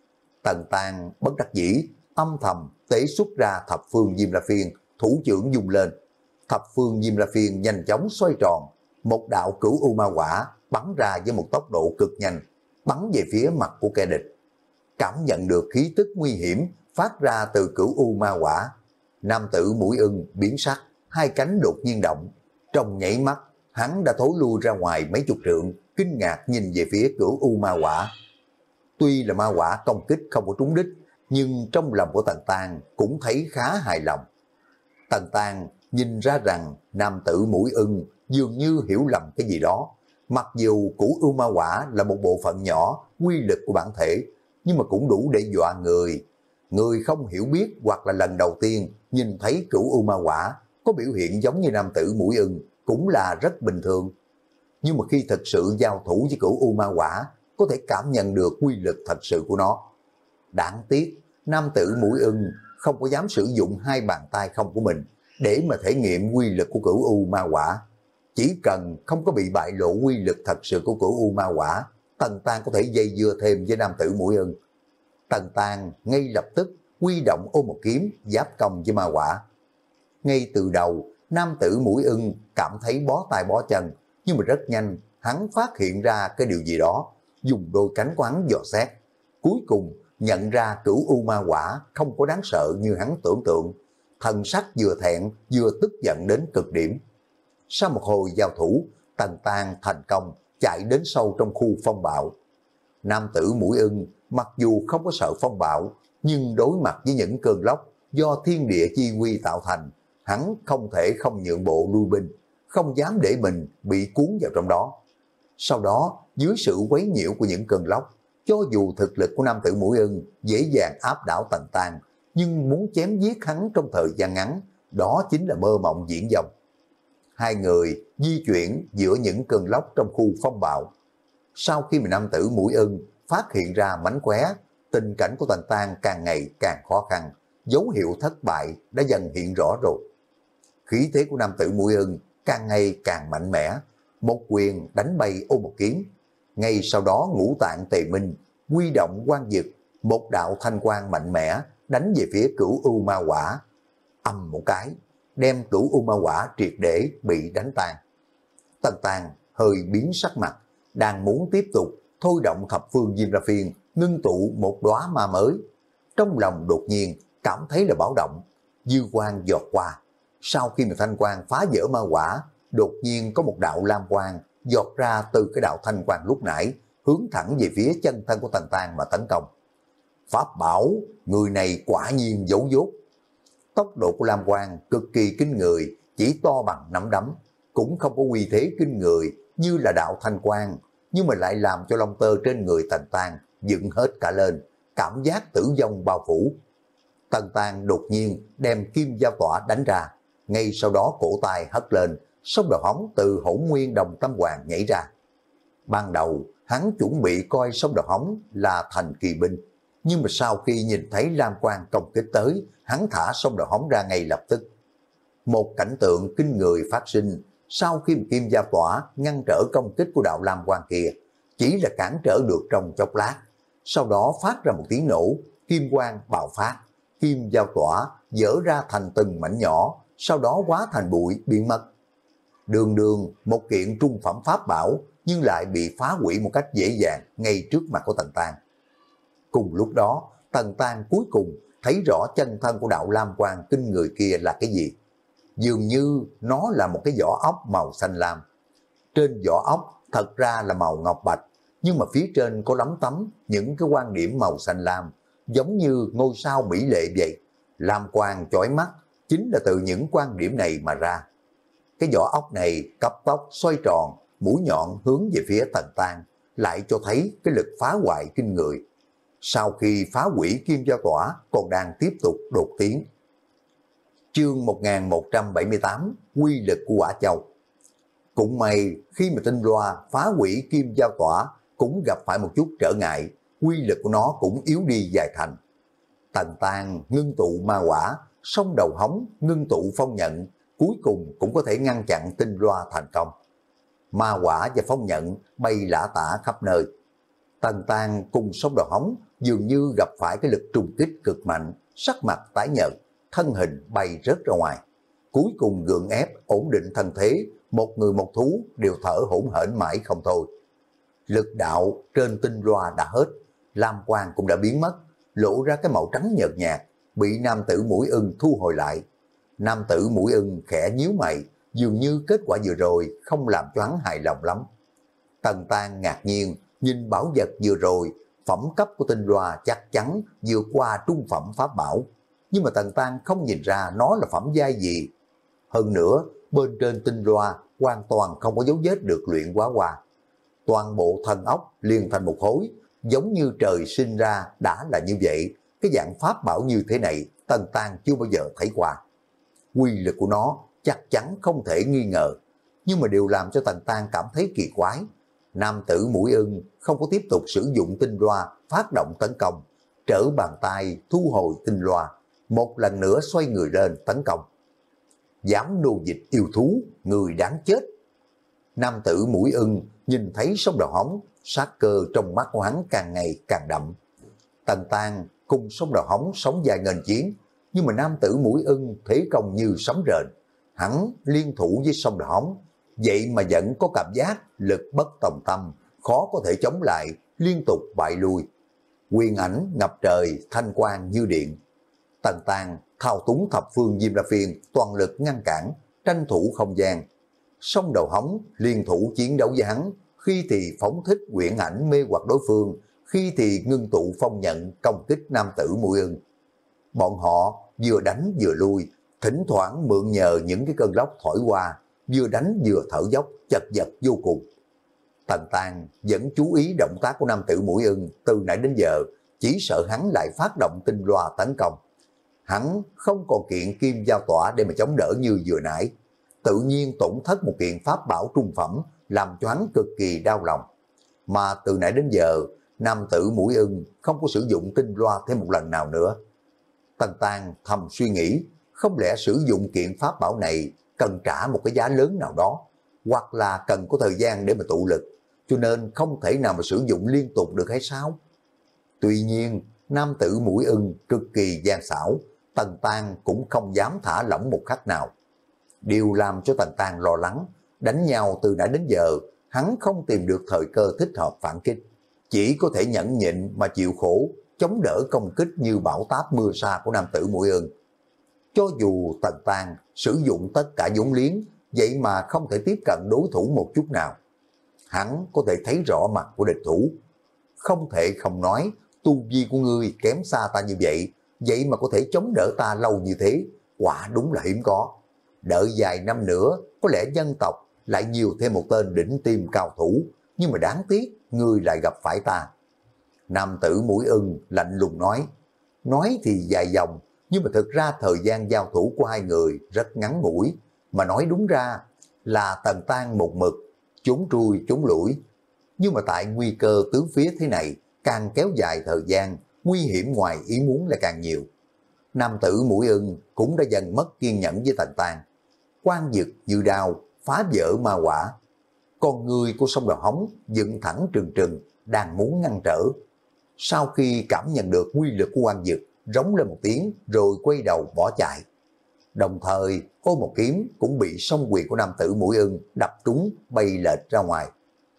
Tần Tàng bất đắc dĩ, âm thầm tế xuất ra thập phương Diêm La Phiên, thủ trưởng dùng lên. Thập phương Diêm La Phiên nhanh chóng xoay tròn, một đạo cửu u ma quả bắn ra với một tốc độ cực nhanh, bắn về phía mặt của kẻ địch. Cảm nhận được khí tức nguy hiểm phát ra từ cửu u ma quả, nam tử mũi ưng biến sắc, hai cánh đột nhiên động. Trong nhảy mắt, hắn đã thối lui ra ngoài mấy chục trượng, kinh ngạc nhìn về phía cửu u ma quả. Tuy là ma quả công kích không có trúng đích, nhưng trong lòng của Tần Tàng cũng thấy khá hài lòng. Tần Tàng nhìn ra rằng nam tử mũi ưng dường như hiểu lầm cái gì đó. Mặc dù cửu u ma quả là một bộ phận nhỏ, quy lực của bản thể, nhưng mà cũng đủ để dọa người. Người không hiểu biết hoặc là lần đầu tiên nhìn thấy cửu u ma quả có biểu hiện giống như nam tử mũi ưng cũng là rất bình thường. Nhưng mà khi thực sự giao thủ với cửu u ma quả, có thể cảm nhận được quy lực thật sự của nó. Đáng tiếc, nam tử mũi ưng không có dám sử dụng hai bàn tay không của mình để mà thể nghiệm quy lực của cửu u ma quả. Chỉ cần không có bị bại lộ quy lực thật sự của cửu u ma quả, Tần Tàng có thể dây dưa thêm với nam tử mũi ưng. Tần Tàng ngay lập tức huy động ô một kiếm giáp công với ma quả. Ngay từ đầu, nam tử mũi ưng cảm thấy bó tay bó chân, nhưng mà rất nhanh hắn phát hiện ra cái điều gì đó, dùng đôi cánh của hắn dò xét. Cuối cùng nhận ra cửu u ma quả không có đáng sợ như hắn tưởng tượng, thần sắc vừa thẹn vừa tức giận đến cực điểm. Sau một hồi giao thủ, Tần Tàng thành công chạy đến sâu trong khu phong bạo. Nam tử mũi ưng mặc dù không có sợ phong bạo, nhưng đối mặt với những cơn lốc do thiên địa chi quy tạo thành, hắn không thể không nhượng bộ lui binh, không dám để mình bị cuốn vào trong đó. Sau đó, dưới sự quấy nhiễu của những cơn lốc, cho dù thực lực của nam tử mũi ưng dễ dàng áp đảo Tần Tàng, nhưng muốn chém giết hắn trong thời gian ngắn, đó chính là mơ mộng diễn dông. Hai người di chuyển giữa những cơn lốc trong khu phong bạo. Sau khi mà nam tử mũi ưng phát hiện ra mánh khóe, tình cảnh của Tần Tàng càng ngày càng khó khăn, dấu hiệu thất bại đã dần hiện rõ rồi. Khí thế của nam tử mũi ưng càng ngày càng mạnh mẽ, một quyền đánh bay ô một kiếm. Ngay sau đó ngũ tạng tề minh, quy động quan dực, một đạo thanh quang mạnh mẽ đánh về phía cửu u ma quả. Âm một cái, đem cửu u ma quả triệt để bị đánh tan. Tần Tàng hơi biến sắc mặt, đang muốn tiếp tục thôi động thập phương Diêm La Phiên, ngưng tụ một đóa ma mới. Trong lòng đột nhiên cảm thấy là báo động, dư quang giọt qua. Sau khi mà thanh quang phá vỡ ma quả, đột nhiên có một đạo lam quang giọt ra từ cái đạo thanh quang lúc nãy, hướng thẳng về phía chân thân của Tần Tàng mà tấn công. Pháp bảo, người này quả nhiên giấu dốt. Tốc độ của lam quang cực kỳ kinh người, chỉ to bằng nắm đấm, cũng không có uy thế kinh người như là đạo thanh quang, nhưng mà lại làm cho lông tơ trên người Tần Tàng dựng hết cả lên, cảm giác tử vong bao phủ. Tần Tàng đột nhiên đem kim giao tỏa đánh ra, ngay sau đó cổ tay hất lên, song đầu hóng từ hỗn nguyên đồng tâm hoàng nhảy ra. Ban đầu hắn chuẩn bị coi song đầu hóng là thành kỳ binh, nhưng mà sau khi nhìn thấy lam quang công kích tới, hắn thả song đầu hóng ra ngay lập tức. Một cảnh tượng kinh người phát sinh sau khi kim giao tỏa ngăn trở công kích của đạo lam quang kia, chỉ là cản trở được trong chốc lát. Sau đó phát ra một tiếng nổ, kim quang bạo phát, kim giao tỏa dỡ ra thành từng mảnh nhỏ, sau đó hóa thành bụi biến mất. Đường đường một kiện trung phẩm pháp bảo, nhưng lại bị phá hủy một cách dễ dàng ngay trước mặt của Tần Tàng. Cùng lúc đó, Tần Tàng cuối cùng thấy rõ chân thân của đạo lam quang kinh người kia là cái gì. dường như nó là một cái vỏ ốc màu xanh lam. Trên vỏ ốc thật ra là màu ngọc bạch, nhưng mà phía trên có lấm tấm những cái quan điểm màu xanh lam, giống như ngôi sao mỹ lệ vậy. Lam quang chói mắt, chính là từ những quan điểm này mà ra. Cái vỏ ốc này cấp tốc xoay tròn, mũi nhọn hướng về phía Tần Tang, lại cho thấy cái lực phá hoại kinh người. Sau khi phá hủy kim giao tỏa, còn đang tiếp tục đột tiến. Chương một nghìn một trăm bảy mươi tám, quy lực của quả châu. Cũng may khi mà tinh loa phá hủy kim giao tỏa cũng gặp phải một chút trở ngại, quy lực của nó cũng yếu đi vài thành. Tần Tang ngưng tụ ma quả, song đầu hóng ngưng tụ phong nhận, cuối cùng cũng có thể ngăn chặn tinh loa thành công. Ma quả và phong nhận bay lả tả khắp nơi. Tần Tang cùng song đầu hóng dường như gặp phải cái lực trùng kích cực mạnh, sắc mặt tái nhợt, thân hình bay rớt ra ngoài. Cuối cùng gượng ép ổn định thân thế, một người một thú đều thở hổn hển mãi không thôi. Lực đạo trên tinh loa đã hết, lam quang cũng đã biến mất, lộ ra cái màu trắng nhợt nhạt, bị nam tử mũi ưng thu hồi lại. Nam tử mũi ưng khẽ nhíu mày, dường như kết quả vừa rồi không làm cho hắn hài lòng lắm. Tần Tang ngạc nhiên nhìn bảo vật vừa rồi, phẩm cấp của tinh loa chắc chắn vượt qua trung phẩm pháp bảo, nhưng mà Tần Tang không nhìn ra nó là phẩm giai gì. Hơn nữa, bên trên tinh loa hoàn toàn không có dấu vết được luyện hóa qua. Toàn bộ thân ốc liền thành một khối, giống như trời sinh ra đã là như vậy. Cái dạng pháp bảo như thế này, Tần Tang chưa bao giờ thấy qua. Quy lực của nó chắc chắn không thể nghi ngờ, nhưng mà điều làm cho Tần Tang cảm thấy kỳ quái. Nam tử mũi ưng không có tiếp tục sử dụng tinh loa phát động tấn công, trở bàn tay thu hồi tinh loa, một lần nữa xoay người lên tấn công. Dám nô dịch yêu thú, người đáng chết. Nam tử mũi ưng nhìn thấy sông đầu hóng, sát cơ trong mắt của hắn càng ngày càng đậm. Tần Tang cùng sông đầu hóng sống dài nghênh chiến, nhưng mà nam tử mũi ưng thế công như sấm rền. Hắn liên thủ với sông đầu hóng, vậy mà vẫn có cảm giác lực bất tòng tâm, khó có thể chống lại, liên tục bại lui. Quyền ảnh ngập trời, thanh quang như điện. Tần Tang thao túng thập phương Diêm La Phiên toàn lực ngăn cản, tranh thủ không gian. Song đầu hóng liên thủ chiến đấu với hắn, khi thì phóng thích quyển ảnh mê hoặc đối phương, khi thì ngưng tụ phong nhận công kích nam tử mũi ưng. Bọn họ vừa đánh vừa lui, thỉnh thoảng mượn nhờ những cái cơn lốc thổi qua, vừa đánh vừa thở dốc, chật vật vô cùng. Tần Tang vẫn chú ý động tác của nam tử mũi ưng từ nãy đến giờ, chỉ sợ hắn lại phát động tinh loa tấn công. Hắn không còn kiện kim giao tỏa để mà chống đỡ như vừa nãy, tự nhiên tổn thất một kiện pháp bảo trung phẩm, làm cho hắn cực kỳ đau lòng. Mà từ nãy đến giờ, nam tử mũi ưng không có sử dụng tinh loa thêm một lần nào nữa. Tần Tang thầm suy nghĩ, không lẽ sử dụng kiện pháp bảo này cần trả một cái giá lớn nào đó, hoặc là cần có thời gian để mà tụ lực, cho nên không thể nào mà sử dụng liên tục được hay sao? Tuy nhiên, nam tử mũi ưng cực kỳ gian xảo, Tần Tang cũng không dám thả lỏng một khắc nào. Điều làm cho Tần Tang lo lắng, đánh nhau từ nãy đến giờ, hắn không tìm được thời cơ thích hợp phản kích, chỉ có thể nhẫn nhịn mà chịu khổ, chống đỡ công kích như bão táp mưa sa của nam tử mũi ưng. Cho dù Tần Tang sử dụng tất cả vốn liếng, vậy mà không thể tiếp cận đối thủ một chút nào. Hắn có thể thấy rõ mặt của địch thủ. Không thể không nói, tu vi của ngươi kém xa ta như vậy, vậy mà có thể chống đỡ ta lâu như thế, quả đúng là hiếm có. Đợi vài năm nữa, có lẽ dân tộc lại nhiều thêm một tên đỉnh tiêm cao thủ, nhưng mà đáng tiếc, ngươi lại gặp phải ta. Nam tử mũi ưng lạnh lùng nói, nói thì dài dòng, nhưng mà thực ra thời gian giao thủ của hai người rất ngắn ngủi, mà nói đúng ra là Tần Tang một mực, trốn trui trốn lủi. Nhưng mà tại nguy cơ tứ phía thế này, càng kéo dài thời gian, nguy hiểm ngoài ý muốn lại càng nhiều. Nam tử mũi ưng cũng đã dần mất kiên nhẫn với Tần Tang. Quan dực như đao, phá vỡ ma quả. Con người của sông đầu hóng dựng thẳng trừng trừng, đang muốn ngăn trở. Sau khi cảm nhận được quy lực của quan dực, rống lên một tiếng rồi quay đầu bỏ chạy. Đồng thời, ô một kiếm cũng bị song quyền của nam tử mũi ưng đập trúng bay lệch ra ngoài.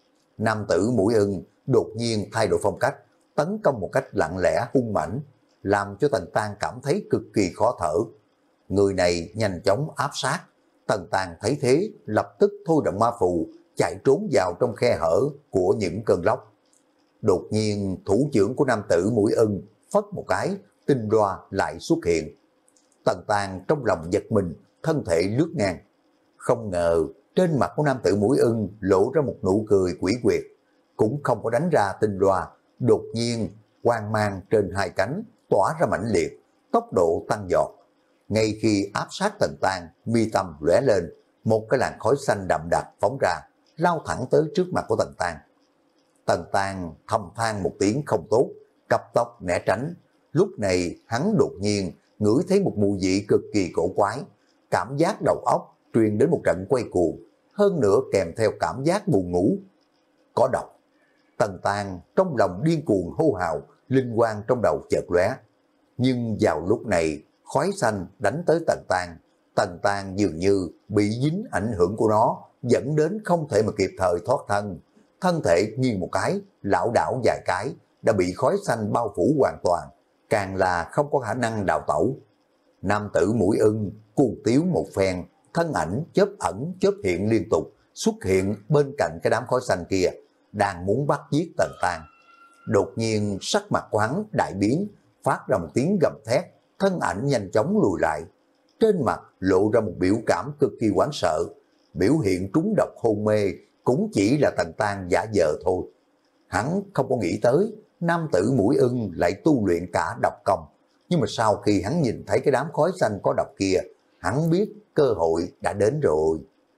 Nam tử mũi ưng đột nhiên thay đổi phong cách, tấn công một cách lặng lẽ hung mãnh, làm cho Tần Tang cảm thấy cực kỳ khó thở. Người này nhanh chóng áp sát, Tần Tàng thấy thế, lập tức thôi động ma phù, chạy trốn vào trong khe hở của những cơn lốc. Đột nhiên, thủ trưởng của nam tử mũi ưng phất một cái, tinh loa lại xuất hiện. Tần Tàng trong lòng giật mình, thân thể lướt ngang. Không ngờ, trên mặt của nam tử mũi ưng lộ ra một nụ cười quỷ quyệt, cũng không có đánh ra tinh loa. Đột nhiên, quang mang trên hai cánh tỏa ra mãnh liệt, tốc độ tăng giọt. Ngay khi áp sát Tần Tàng, mi tâm lóe lên, một cái làn khói xanh đậm đặc phóng ra, lao thẳng tới trước mặt của Tần Tàng. Tần Tàng thầm than một tiếng không tốt, cấp tốc né tránh. Lúc này hắn đột nhiên ngửi thấy một mùi vị cực kỳ cổ quái, cảm giác đầu óc truyền đến một trận quay cuồng, hơn nữa kèm theo cảm giác buồn ngủ. Có độc. Tần Tàng trong lòng điên cuồng hô hào, linh quang trong đầu chợt lóe. Nhưng vào lúc này, khói xanh đánh tới Tần Tàng, Tần Tàng dường như bị dính ảnh hưởng của nó, dẫn đến không thể mà kịp thời thoát thân. Thân thể nghiêng một cái, lão đảo vài cái, đã bị khói xanh bao phủ hoàn toàn, càng là không có khả năng đào tẩu. Nam tử mũi ưng cuồng tiếu một phen, thân ảnh chớp ẩn chớp hiện liên tục, xuất hiện bên cạnh cái đám khói xanh kia, đang muốn bắt giết Tần Tàng. Đột nhiên sắc mặt của hắn đại biến, phát ra một tiếng gầm thét, thân ảnh nhanh chóng lùi lại. Trên mặt lộ ra một biểu cảm cực kỳ hoảng sợ, biểu hiện trúng độc hôn mê cũng chỉ là Tần Tàng giả vờ thôi. Hắn không có nghĩ tới nam tử mũi ưng lại tu luyện cả độc công, nhưng mà sau khi hắn nhìn thấy cái đám khói xanh có độc kia, hắn biết cơ hội đã đến rồi.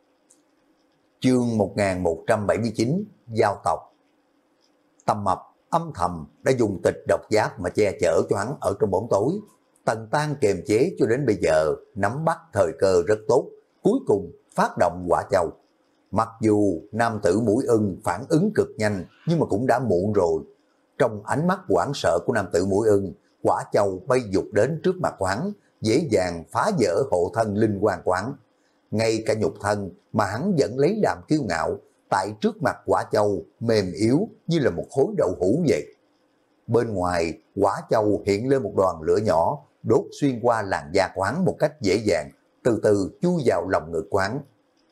Chương một nghìn một trăm bảy mươi chín, giao tộc. Tầm Mập âm thầm đã dùng tịch độc giác mà che chở cho hắn ở trong bóng tối. Tần Tàng kiềm chế cho đến bây giờ, nắm bắt thời cơ rất tốt, cuối cùng phát động Hỏa Châu. Mặc dù nam tử mũi ưng phản ứng cực nhanh, nhưng mà cũng đã muộn rồi. Trong ánh mắt hoảng sợ của nam tử mũi ưng, Hỏa Châu bay vụt đến trước mặt của hắn, dễ dàng phá vỡ hộ thân linh quan của hắn. Ngay cả nhục thân mà hắn vẫn lấy làm kiêu ngạo, tại trước mặt Hỏa Châu mềm yếu như là một khối đậu hũ vậy. Bên ngoài, Hỏa Châu hiện lên một đoàn lửa nhỏ, đốt xuyên qua làn da của hắn một cách dễ dàng, từ từ chui vào lòng ngực của hắn.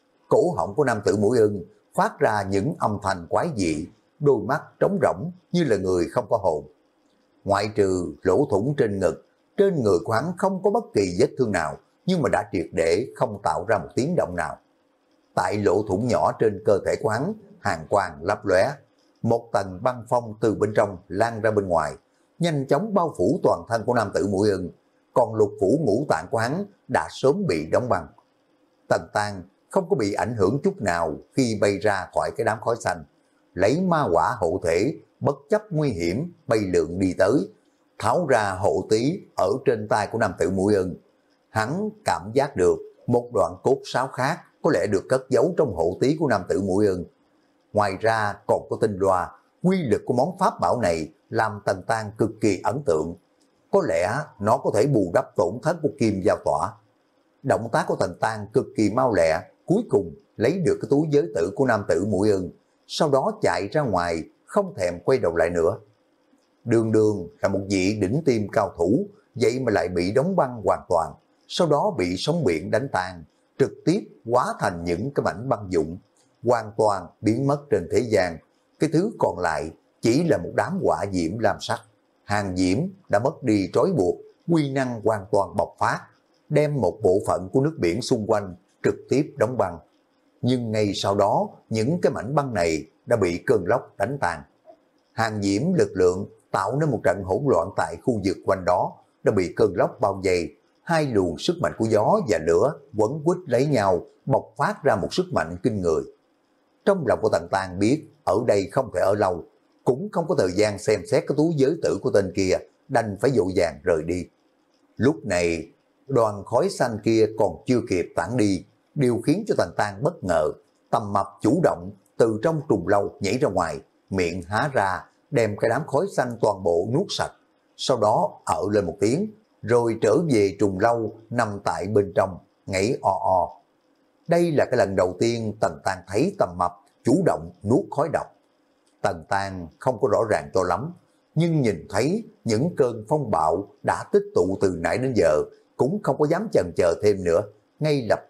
Cổ họng của nam tử mũi ưng phát ra những âm thanh quái dị, đôi mắt trống rỗng như là người không có hồn. Ngoại trừ lỗ thủng trên ngực, trên người của hắn không có bất kỳ vết thương nào, nhưng mà đã triệt để không tạo ra một tiếng động nào. Tại lỗ thủng nhỏ trên cơ thể của hắn, hàn quang lấp lóe, một tầng băng phong từ bên trong lan ra bên ngoài, nhanh chóng bao phủ toàn thân của nam tử mũi ưng, còn lục phủ ngũ tạng của hắn đã sớm bị đóng băng. Tần Tàng không có bị ảnh hưởng chút nào khi bay ra khỏi cái đám khói xanh, lấy ma hỏa hộ thể, bất chấp nguy hiểm bay lượn đi tới, tháo ra hộ tí ở trên tay của nam tử mũi ưng. Hắn cảm giác được một đoạn cốt sáo khác có lẽ được cất giấu trong hộ tí của nam tử mũi ưng. Ngoài ra còn có tinh loa, quy lực của món pháp bảo này làm Tần Tàng cực kỳ ấn tượng. Có lẽ nó có thể bù đắp tổn thất của kim giao tỏa. Động tác của Tần Tàng cực kỳ mau lẹ, cuối cùng lấy được cái túi giới tử của nam tử mũi ưng, sau đó chạy ra ngoài, không thèm quay đầu lại nữa. Đường Đường là một vị đỉnh tiêm cao thủ, vậy mà lại bị đóng băng hoàn toàn, sau đó bị sóng biển đánh tan, trực tiếp hóa thành những cái mảnh băng vụn, hoàn toàn biến mất trên thế gian. Cái thứ còn lại chỉ là một đám hỏa diễm lam sắc. Hàng diễm đã mất đi trói buộc, quy năng hoàn toàn bộc phát, đem một bộ phận của nước biển xung quanh trực tiếp đóng băng. Nhưng ngay sau đó, những cái mảnh băng này đã bị cơn lốc đánh tan. Hàng diễm lực lượng tạo nên một trận hỗn loạn tại khu vực quanh đó, đã bị cơn lốc bao vây. Hai luồng sức mạnh của gió và lửa quấn quýt lấy nhau, bộc phát ra một sức mạnh kinh người. Trong lòng của Tần Tàng biết ở đây không thể ở lâu, cũng không có thời gian xem xét cái túi giới tử của tên kia, đành phải vội vàng rời đi. Lúc này, đoàn khói xanh kia còn chưa kịp tản đi, điều khiến cho Tần Tàng bất ngờ. Tầm Mập chủ động từ trong trùng lâu nhảy ra ngoài, miệng há ra, đem cái đám khói xanh toàn bộ nuốt sạch, sau đó ợ lên một tiếng, rồi trở về trùng lâu nằm tại bên trong, nhảy o o. Đây là cái lần đầu tiên Tần Tàng thấy Tầm Mập chủ động nuốt khói độc. Tần Tàng không có rõ ràng cho lắm, nhưng nhìn thấy những cơn phong bạo đã tích tụ từ nãy đến giờ, cũng không có dám chần chờ thêm nữa, ngay lập tức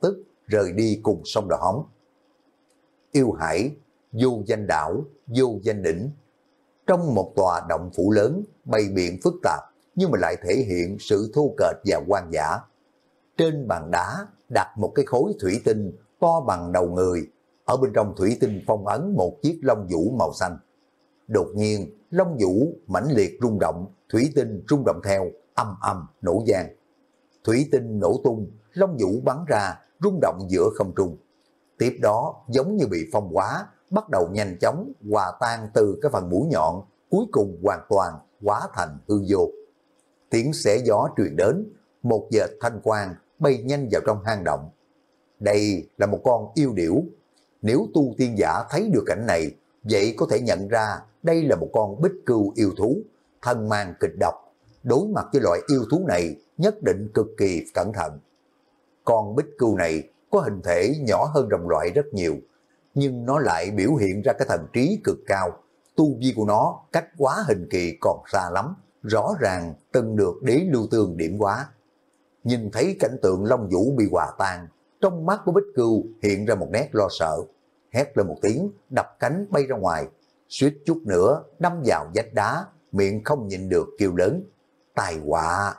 rời đi cùng sông Đò Hóng. Yêu hải, vô danh đảo, vô danh đỉnh. Trong một tòa động phủ lớn, bày biện phức tạp, nhưng mà lại thể hiện sự thô kệch và hoang dã. Trên bàn đá đặt một cái khối thủy tinh to bằng đầu người, ở bên trong thủy tinh phong ấn một chiếc long vũ màu xanh. Đột nhiên, long vũ mãnh liệt rung động, thủy tinh rung động theo, âm âm nổ vang. Thủy tinh nổ tung, long vũ bắn ra, rung động giữa không trung. Tiếp đó, giống như bị phong hóa, bắt đầu nhanh chóng hòa tan từ cái phần mũi nhọn, cuối cùng hoàn toàn hóa thành hư vô. Tiếng xé gió truyền đến, một vệt thanh quang bay nhanh vào trong hang động. Đây là một con yêu điểu. Nếu tu tiên giả thấy được cảnh này, vậy có thể nhận ra đây là một con bích cừu yêu thú, thân mang kịch độc. Đối mặt với loại yêu thú này, nhất định cực kỳ cẩn thận. Con bích cừu này có hình thể nhỏ hơn rồng loại rất nhiều, nhưng nó lại biểu hiện ra cái thần trí cực cao. Tu vi của nó cách quá hình kỳ còn xa lắm, rõ ràng từng được Đế Lưu Tương điểm hóa. Nhìn thấy cảnh tượng long vũ bị hòa tan, trong mắt của bích cừu hiện ra một nét lo sợ, hét lên một tiếng, đập cánh bay ra ngoài, suýt chút nữa đâm vào vách đá, miệng không nhịn được kêu lớn: tai họa!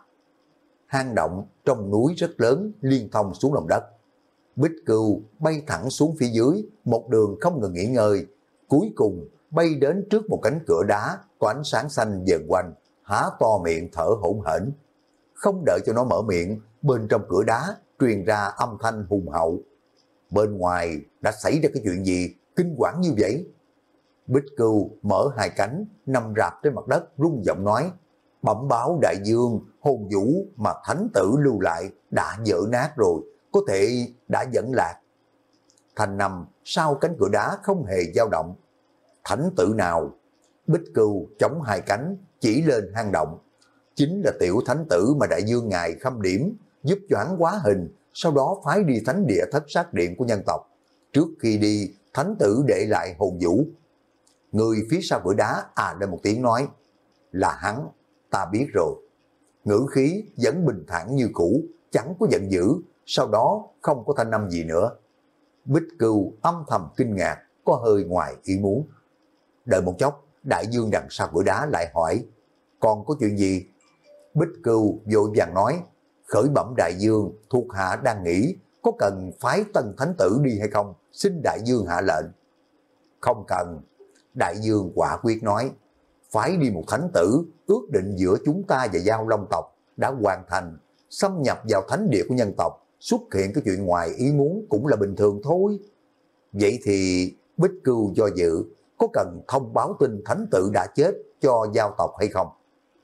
Hang động trong núi rất lớn, liên thông xuống lòng đất. Bích cừu bay thẳng xuống phía dưới, một đường không ngừng nghỉ ngơi, cuối cùng bay đến trước một cánh cửa đá có ánh sáng xanh vờn quanh, há to miệng thở hổn hển. Không đợi cho nó mở miệng, bên trong cửa đá truyền ra âm thanh hùng hậu. Bên ngoài đã xảy ra cái chuyện gì kinh quản như vậy? Bích cừu mở hai cánh, nằm rạp trên mặt đất, rung giọng nói: bẩm báo đại dương, hồn vũ mà thánh tử lưu lại đã vỡ nát rồi, có thể đã dẫn lạc. Thanh nằm sau cánh cửa đá không hề dao động. Thánh tử nào? Bích cừu chống hai cánh chỉ lên hang động. Chính là tiểu thánh tử mà đại dương ngài khâm điểm, giúp cho hắn hóa hình, sau đó phái đi thánh địa thất sát điện của nhân tộc. Trước khi đi, thánh tử để lại hồn vũ. Người phía sau cửa đá à lên một tiếng nói: là hắn, ta biết rồi. Ngữ khí vẫn bình thản như cũ, chẳng có giận dữ, sau đó không có thanh âm gì nữa. Bích cừu âm thầm kinh ngạc, có hơi ngoài ý muốn. Đợi một chốc, đại dương đằng sau cửa đá lại hỏi: còn có chuyện gì? Bích cừu vội vàng nói: khởi bẩm đại dương, thuộc hạ đang nghĩ có cần phái tân thánh tử đi hay không, xin đại dương hạ lệnh. Không cần. Đại dương quả quyết nói: phái đi một thánh tử, ước định giữa chúng ta và Giao Long tộc đã hoàn thành, xâm nhập vào thánh địa của nhân tộc, xuất hiện cái chuyện ngoài ý muốn cũng là bình thường thôi. Vậy thì Bích cừu do dự, có cần thông báo tin thánh tử đã chết cho giao tộc hay không?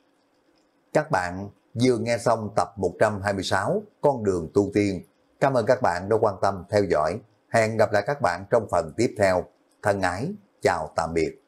Các bạn vừa nghe xong tập một trăm hai mươi sáu Con đường tu tiên. Cảm ơn các bạn đã quan tâm theo dõi. Hẹn gặp lại các bạn trong phần tiếp theo. Thân ái, chào tạm biệt.